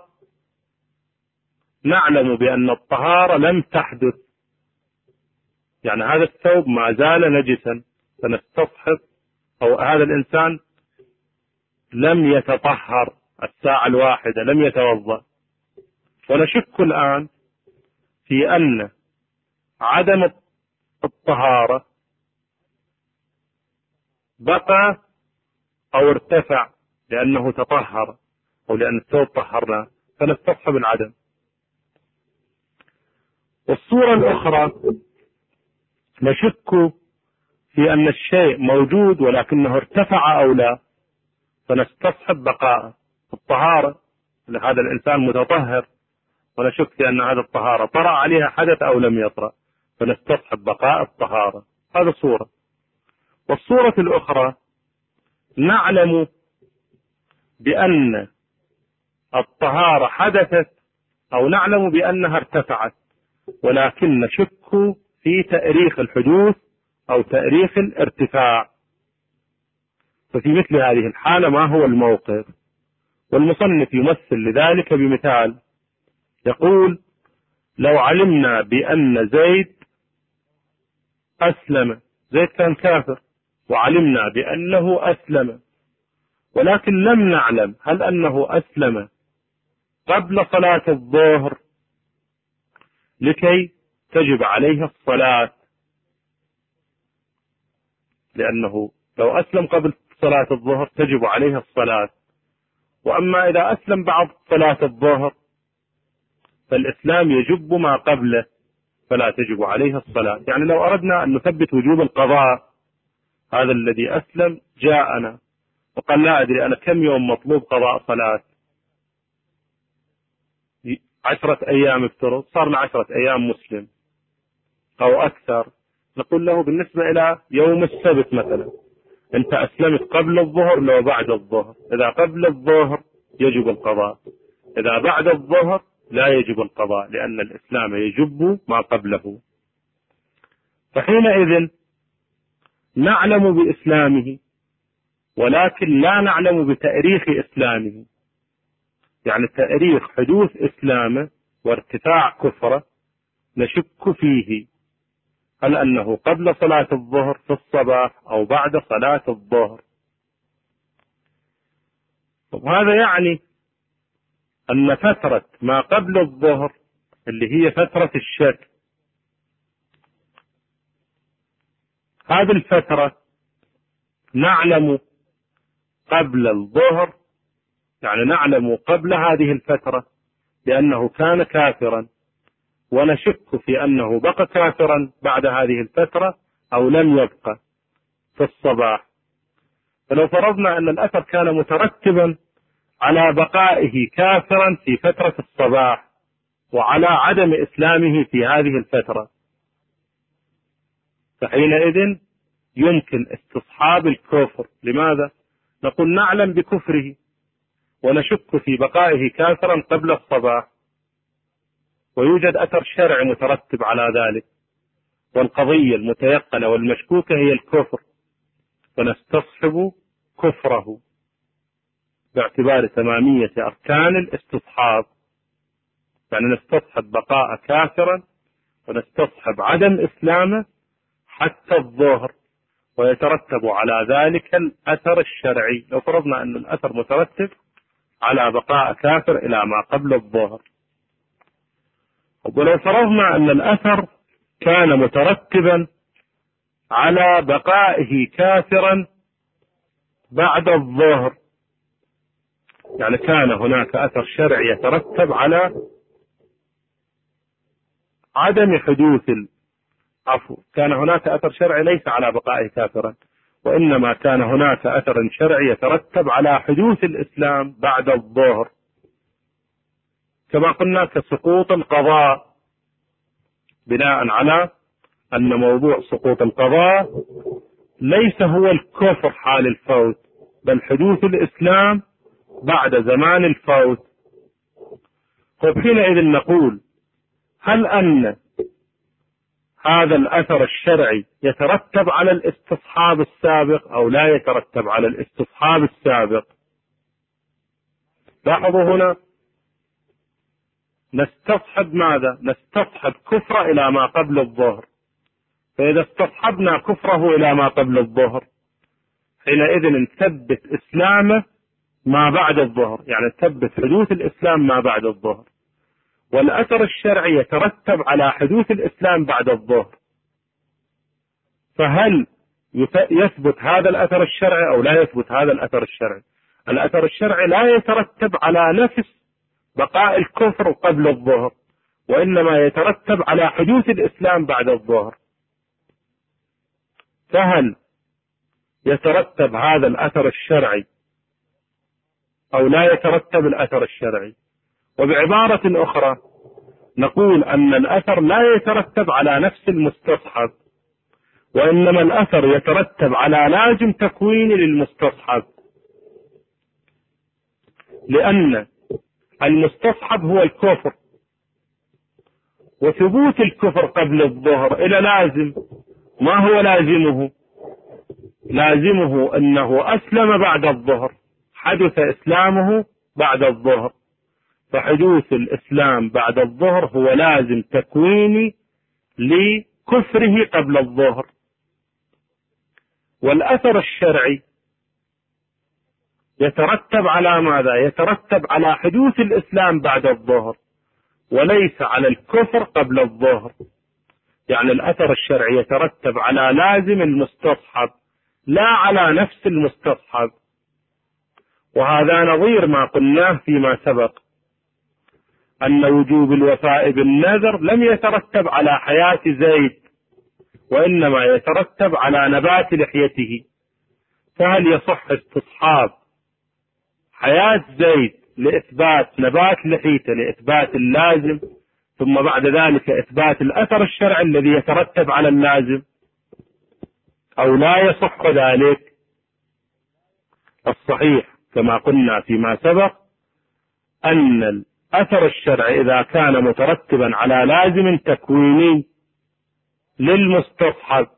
نعلم بأن الطهارة لم تحدث، يعني هذا الثوب ما زال نجسا فنستصحب، أو هذا الإنسان لم يتطهر الساعة الواحدة لم يتوضأ، ونشك الآن في أن عدم الطهارة بقى أو ارتفع لأنه تطهر أو لأن الثوب طهرناه، فنستصحب العدم. والصورة الأخرى نشك في أن الشيء موجود ولكنه ارتفع أو لا، فنستصحب بقاء الطهارة، لهذا الإنسان متطهر ونشك في أن هذا الطهارة طرأ عليها حدث أو لم يطرأ، فنستصحب بقاء الطهارة. هذا صورة. والصورة الأخرى نعلم بأن الطهارة حدثت أو نعلم بأنها ارتفعت، ولكن نشك في تأريخ الحدوث أو تأريخ الارتفاع. ففي مثل هذه الحالة ما هو الموقف؟ والمصنف يمثل لذلك بمثال، يقول لو علمنا بأن زيد أسلم، زيد كان كافر وعلمنا بأنه أسلم، ولكن لم نعلم هل أنه أسلم قبل صلاة الظهر لكي تجب عليه الصلاة، لأنه لو أسلم قبل صلاة الظهر تجب عليه الصلاة، وأما إذا أسلم بعد صلاة الظهر فالإسلام يجب ما قبله فلا تجب عليه الصلاة. يعني لو أردنا أن نثبت وجوب القضاء، هذا الذي أسلم جاءنا وقال لا أدري أنا كم يوم مطلوب قضاء صلاة، عشرة أيام افترض، صارنا عشرة أيام مسلم أو أكثر، نقول له بالنسبة إلى يوم السبت مثلا أنت أسلمت قبل الظهر لو بعد الظهر، إذا قبل الظهر يجب القضاء، إذا بعد الظهر لا يجب القضاء، لأن الإسلام يجب ما قبله. فحينئذ نعلم بإسلامه ولكن لا نعلم بتاريخ إسلامه، يعني تاريخ حدوث إسلامه وارتفاع كفره نشك فيه، هل أنه قبل صلاة الظهر في الصباح أو بعد صلاة الظهر. وهذا يعني أن فترة ما قبل الظهر اللي هي فترة الشك، هذه الفترة نعلم قبل الظهر، يعني نعلم قبل هذه الفترة بأنه كان كافرا، ونشك في أنه بقى كافرا بعد هذه الفترة أو لم يبقى في الصباح. فلو فرضنا أن الأثر كان مترتبا على بقائه كافرا في فترة الصباح وعلى عدم إسلامه في هذه الفترة، فحينئذ يمكن استصحاب الكفر. لماذا؟ نقول نعلم بكفره ونشك في بقائه كافرا قبل الصباح، ويوجد أثر شرعي مترتب على ذلك، والقضية المتيقنة والمشكوكة هي الكفر، فنستصحب كفره باعتبار تمامية أركان الاستصحاب، يعني نستصحب بقاء كافرا ونستصحب عدم إسلامه حتى الظهر، ويترتب على ذلك الأثر الشرعي. لو فرضنا أن الأثر مترتب على بقاء كافر إلى ما قبل الظهر، ولو فرضنا أن الأثر كان مترتبا على بقائه كافرا بعد الظهر، يعني كان هناك أثر شرعي يترتب على عدم حدوث العفو كان هناك أثر شرعي ليس على بقائه كافرا، وإنما كان هناك أثر شرعي يترتب على حدوث الإسلام بعد الظهر، كما قلنا كسقوط القضاء، بناء على أن موضوع سقوط القضاء ليس هو الكفر حال الفوت، بل حدوث الإسلام بعد زمان الفوت. وحينئذ نقول هل أن هذا الأثر الشرعي يترتب على الاستصحاب السابق أو لا يترتب على الاستصحاب السابق؟ لاحظوا هنا نستصحب ماذا؟ نستصحب كفر إلى ما قبل الظهر، فإذا استصحبنا كفره إلى ما قبل الظهر حينئذ نثبت إسلامه ما بعد الظهر، يعني نثبت حدوث الإسلام ما بعد الظهر، والأثر الشرعي يترتب على حدوث الإسلام بعد الظهر. فهل يثبت هذا الأثر الشرعي أو لا يثبت هذا الأثر الشرعي؟ الأثر الشرعي لا يترتب على نفس بقاء الكفر قبل الظهر، وإنما يترتب على حدوث الإسلام بعد الظهر. فهل يترتب هذا الأثر الشرعي أو لا يترتب الأثر الشرعي؟ وبعبارة أخرى نقول أن الأثر لا يترتب على نفس المستصحب، وإنما الأثر يترتب على لازم تكويني للمستصحب، لأن المستصحب هو الكفر، وثبوت الكفر قبل الظهر إلى لازم. ما هو لازمه؟ لازمه أنه أسلم بعد الظهر، حدث إسلامه بعد الظهر، فحدوث الإسلام بعد الظهر هو لازم تكويني لكفره قبل الظهر. والأثر الشرعي يترتب على ماذا؟ يترتب على حدوث الإسلام بعد الظهر وليس على الكفر قبل الظهر، يعني الأثر الشرعي يترتب على لازم المستصحب لا على نفس المستصحب. وهذا نظير ما قلناه فيما سبق أن وجوب الوفاء بالنذر لم يترتب على حياة زيد، وإنما يترتب على نبات لحيته. فهل يصح استصحاب حياة زيد لإثبات نبات لحيته لإثبات اللازم، ثم بعد ذلك إثبات الأثر الشرعي الذي يترتب على اللازم، أو لا يصح ذلك؟ الصحيح كما قلنا فيما سبق أن الأثر الشرعي إذا كان مترتبا على لازم تكويني للمستصحب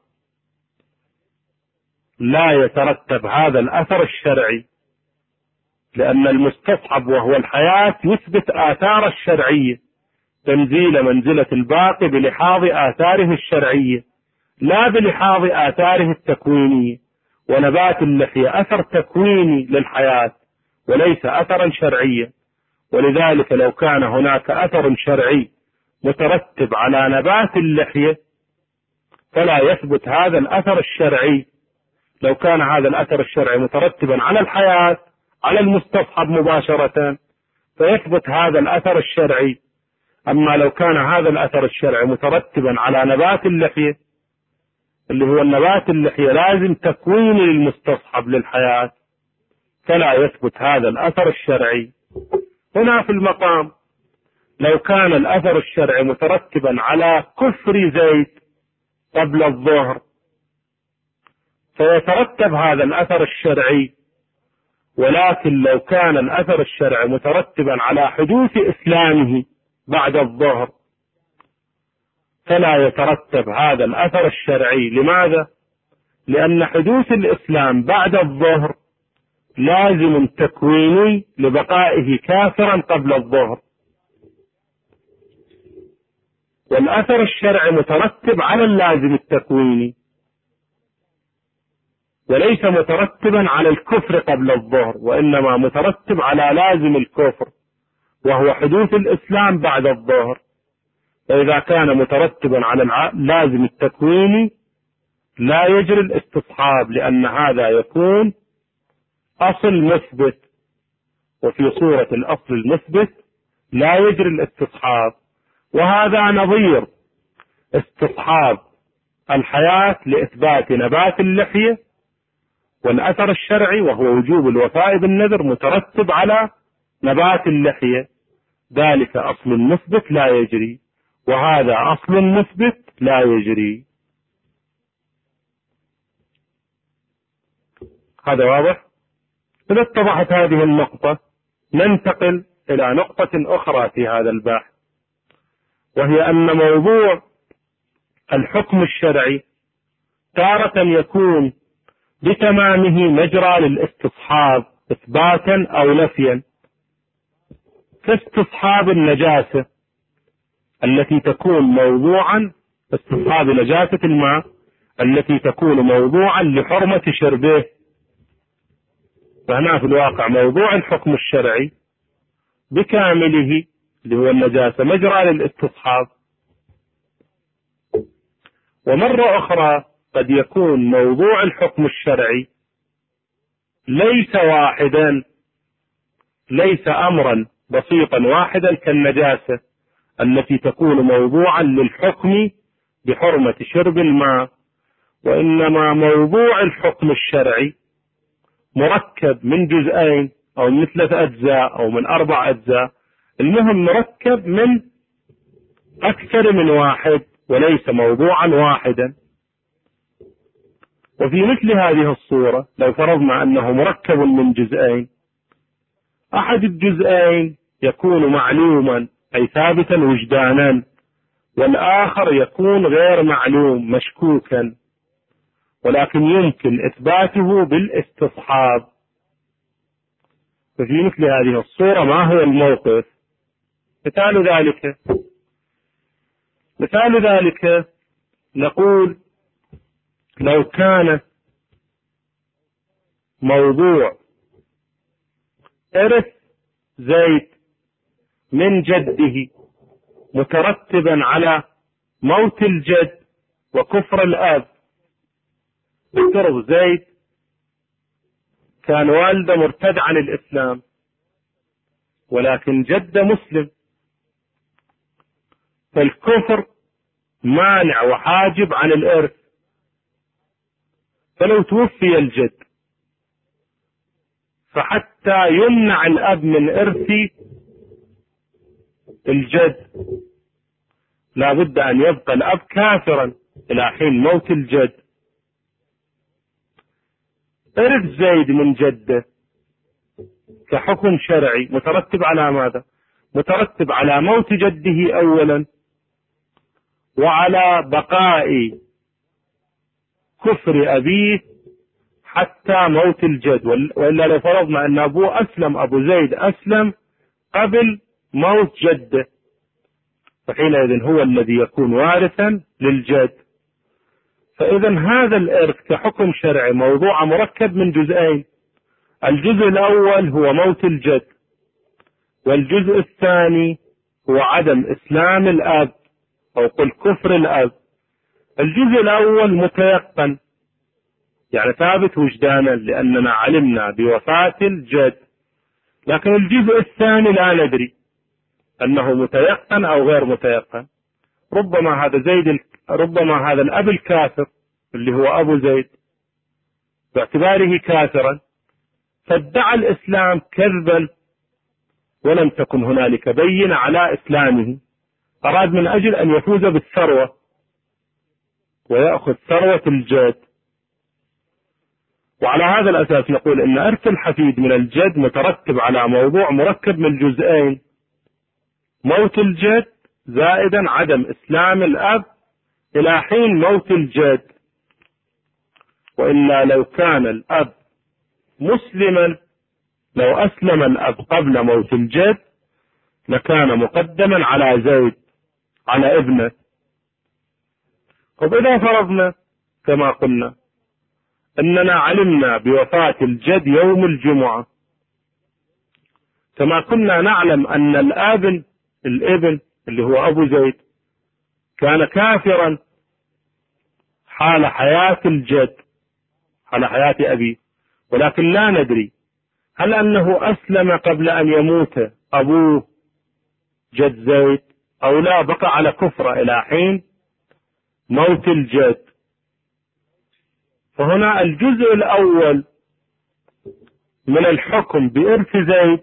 لا يترتب هذا الأثر الشرعي، لأن المستصحب وهو الحياة يثبت آثار الشرعية تنزيل منزلة الباقي بلحاظ آثاره الشرعية لا بلحاظ آثاره التكوينية. ونبات اللحية أثر تكويني للحياة وليس أثرا شرعيا، ولذلك لو كان هناك أثر شرعي مترتب على نبات اللحية فلا يثبت هذا الأثر الشرعي. لو كان هذا الأثر الشرعي مترتبا على الحياة على المستصحب مباشرة فيثبت هذا الأثر الشرعي. أما لو كان هذا الأثر الشرعي مترتبا على نبات اللحية اللي هو النبات اللحية لازم تكوين للمستصحب للحياة فلا يثبت هذا الأثر الشرعي. هنا في المقام لو كان الأثر الشرعي مترتبا على كفر زيد قبل الظهر فيترتب هذا الأثر الشرعي، ولكن لو كان الأثر الشرعي مترتبا على حدوث إسلامه بعد الظهر فلا يترتب هذا الأثر الشرعي. لماذا؟ لأن حدوث الإسلام بعد الظهر لازم تكويني لبقائه كافرا قبل الظهر، والأثر الشرعي مترتب على اللازم التكويني وليس مترتبا على الكفر قبل الظهر، وإنما مترتب على لازم الكفر وهو حدوث الإسلام بعد الظهر. فإذا كان مترتبا على اللازم التكويني لا يجري الاستصحاب، لأن هذا يكون أصل مثبت، وفي صورة الأصل المثبت لا يجري الاستصحاب. وهذا نظير استصحاب الحياة لإثبات نبات اللحية والأثر الشرعي، وهو وجوب الوفاء بالنذر مترتب على نبات اللحية. ذلك أصل مثبت لا يجري، وهذا أصل مثبت لا يجري. هذا واضح؟ إذا اتضحت هذه النقطة ننتقل إلى نقطة أخرى في هذا البحث، وهي أن موضوع الحكم الشرعي تارة يكون بتمامه مجرى للاستصحاب إثباتا أو نفيا، كاستصحاب النجاسة التي تكون موضوعا، استصحاب نجاسة الماء التي تكون موضوعا لحرمة شربه. فهنا في الواقع موضوع الحكم الشرعي بكامله اللي هو النجاسة مجرى للاستصحاب. ومرة أخرى قد يكون موضوع الحكم الشرعي ليس واحدا، ليس أمرا بسيطا واحدا كالنجاسة التي تكون موضوعا للحكم بحرمة شرب الماء، وإنما موضوع الحكم الشرعي مركب من جزئين أو من ثلاث أجزاء أو من أربع أجزاء، المهم مركب من أكثر من واحد وليس موضوعا واحدا. وفي مثل هذه الصورة لو فرضنا أنه مركب من جزئين، أحد الجزئين يكون معلوما أي ثابتا وجدانا، والآخر يكون غير معلوم مشكوكا، ولكن يمكن إثباته بالاستصحاب. ففي مثل هذه الصورة ما هو الموقف؟ مثال ذلك مثال ذلك نقول لو كان موضوع إرث زيد من جده مترتبا على موت الجد وكفر الأب. افترض زيد كان والده مرتد عن الإسلام ولكن جده مسلم، فالكفر مانع وحاجب عن الإرث. فلو توفي الجد فحتى يمنع الأب من إرث الجد لا بد أن يبقى الأب كافرا إلى حين موت الجد. إرث زيد من جده كحكم شرعي مترتب على ماذا؟ مترتب على موت جده أولا، وعلى بقاء كفر أبيه حتى موت الجد. وإلا لو فرضنا أن أبوه أسلم، أبو زيد أسلم قبل موت جده، فحينئذ هو الذي يكون وارثا للجد. فإذا هذا الإرث كحكم شرعي موضوع مركب من جزئين، الجزء الأول هو موت الجد، والجزء الثاني هو عدم إسلام الأب أو قل كفر الأب. الجزء الأول متيقن يعني ثابت وجدانا لأننا علمنا بوفاة الجد، لكن الجزء الثاني لا ندري أنه متيقن أو غير متيقن. ربما هذا زيد ربما هذا الأب الكافر اللي هو أبو زيد باعتباره كافرا فادعى الإسلام كذبا ولم تكن هنالك بينة على إسلامه، أراد من أجل أن يفوز بالثروة ويأخذ ثروة الجد. وعلى هذا الأساس نقول إن إرث الحفيد من الجد مترتب على موضوع مركب من جزئين، موت الجد زائدا عدم إسلام الأب إلى حين موت الجد. وإلا لو كان الأب مسلما، لو أسلم الأب قبل موت الجد لكان مقدما على زيد على ابنه. طب إذا فرضنا كما قلنا أننا علمنا بوفاة الجد يوم الجمعة، كما كنا نعلم أن الابن الابن اللي هو أبو زيد كان كافرا حال حياة الجد، حال حياة أبيه، ولكن لا ندري هل أنه أسلم قبل أن يموت أبوه جد زيد أو لا، بقى على كفره إلى حين موت الجد. فهنا الجزء الأول من الحكم بإرث زيد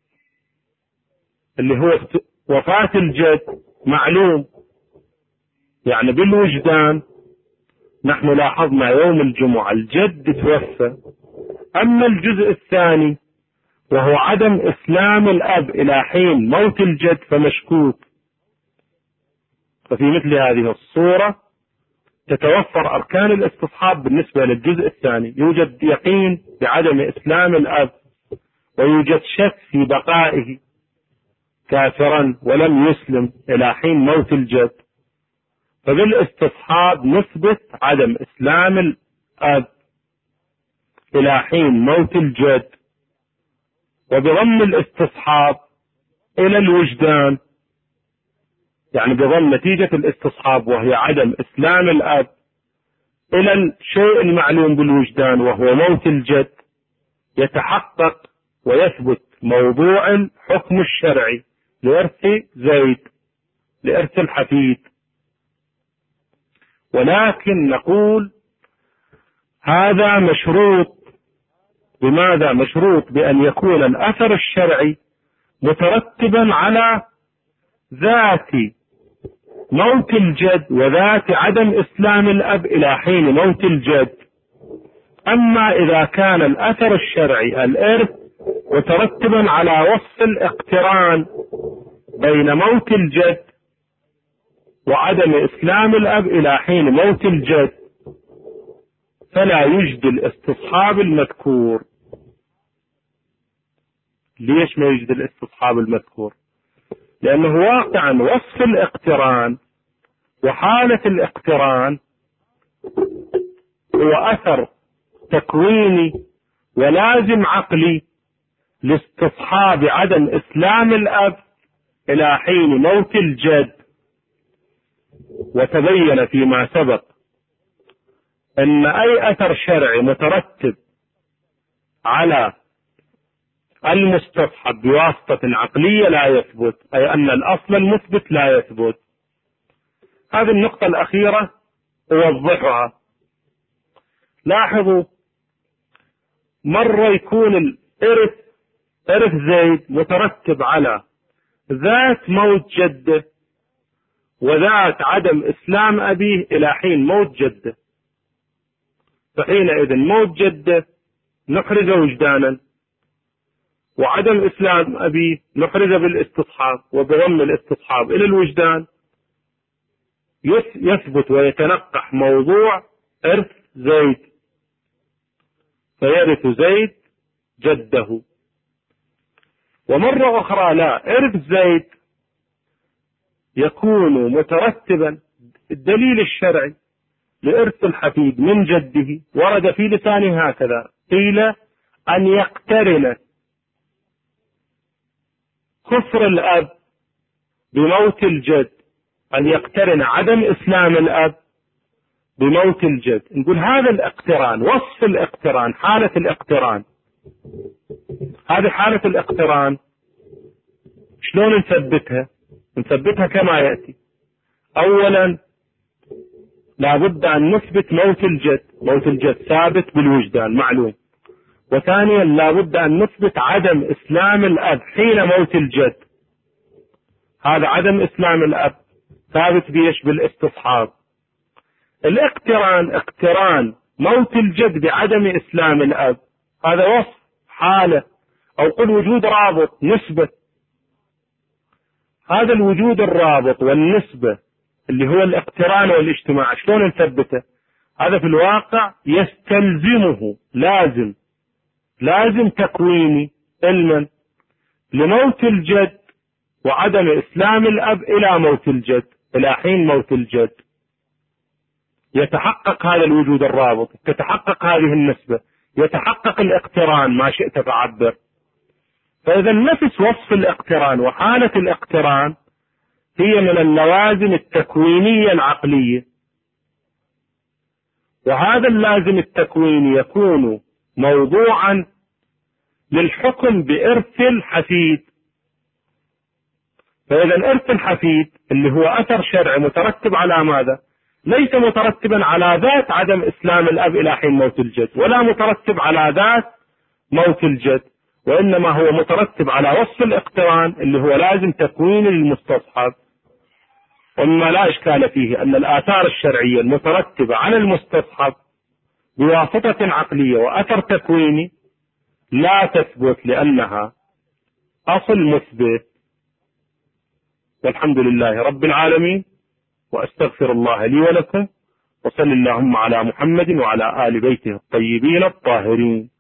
اللي هو وفاة الجد معلوم، يعني بالوجدان نحن لاحظنا يوم الجمعة الجد توفى. أما الجزء الثاني وهو عدم إسلام الأب إلى حين موت الجد فمشكوك. ففي مثل هذه الصورة تتوفر أركان الاستصحاب بالنسبة للجزء الثاني، يوجد يقين بعدم إسلام الأب ويوجد شك في بقائه كافرا ولم يسلم إلى حين موت الجد، فبالاستصحاب نثبت عدم إسلام الأب إلى حين موت الجد، وبضم الاستصحاب إلى الوجدان، يعني بضم نتيجة الاستصحاب وهي عدم إسلام الأب إلى الشيء المعلوم بالوجدان وهو موت الجد، يتحقق ويثبت موضوع الحكم الشرعي لإرث زيد، لإرث الحفيد. ولكن نقول هذا مشروط. بماذا مشروط؟ بأن يكون الأثر الشرعي مترتبا على ذات موت الجد وذات عدم إسلام الأب إلى حين موت الجد. أما إذا كان الأثر الشرعي الإرث مترتبا على وصف الاقتران بين موت الجد وعدم إسلام الأب إلى حين موت الجد، فلا يوجد الاستصحاب المذكور. ليش ما يوجد الاستصحاب المذكور؟ لأنه واقعا وصف الاقتران وحالة الاقتران هو أثر تكويني ولازم عقلي لاستصحاب عدم إسلام الأب إلى حين موت الجد. وتبين فيما سبق أن أي أثر شرعي مترتب على المستصحب بواسطة عقلية لا يثبت، أي أن الأصل المثبت لا يثبت. هذه النقطة الأخيرة أوضحها. لاحظوا مرة يكون الإرث إرث زيد مترتب على ذات موت جده وذات عدم إسلام أبيه إلى حين موت جده، فحينئذ موت جده نحرز وجدانا، وعدم إسلام أبيه نحرز بالاستصحاب وبضم الاستصحاب إلى الوجدان، يثبت ويتنقح موضوع إرث زيد، فيرث زيد جده. ومرة أخرى لا، إرث زيد يكون مترتبا الدليل الشرعي لإرث الحفيد من جده ورد في لسانه هكذا، قيل أن يقترن كفر الأب بموت الجد، أن يقترن عدم إسلام الأب بموت الجد. نقول هذا الاقتران، وصف الاقتران، حالة الاقتران، هذه حالة الاقتران شلون نثبتها؟ نثبتها كما يأتي. أولا لابد أن نثبت موت الجد، موت الجد ثابت بالوجدان معلوم. وثانيا لابد أن نثبت عدم إسلام الأب حين موت الجد، هذا عدم إسلام الأب ثابت بيش بالاستصحاب. الاقتران اقتران موت الجد بعدم إسلام الأب، هذا وصف حالة أو قل وجود رابط نسبة. هذا الوجود الرابط والنسبة اللي هو الاقتران والاجتماع شلون نثبته؟ هذا في الواقع يستلزمه لازم لازم تكويني علما لموت الجد وعدم إسلام الأب إلى موت الجد، إلى حين موت الجد. يتحقق هذا الوجود الرابط، تتحقق هذه النسبة، يتحقق الاقتران ما شئت فعبر. فإذا نفس وصف الاقتران وحالة الاقتران هي من اللوازم التكوينية العقلية، وهذا اللازم التكويني يكون موضوعا للحكم بإرث الحفيد. فإذا إرث الحفيد اللي هو أثر شرعي مترتب على ماذا؟ ليس مترتبا على ذات عدم إسلام الأب إلى حين موت الجد، ولا مترتب على ذات موت الجد، وإنما هو مترتب على وصف الاقتران اللي هو لازم تكوين للمستصحب. ومما لا إشكال فيه أن الآثار الشرعية المترتبة على المستصحب بواسطة عقلية وأثر تكويني لا تثبت لأنها أصل مثبت. والحمد لله رب العالمين، وأستغفر الله لي ولكم، وصل اللهم على محمد وعلى آل بيته الطيبين الطاهرين.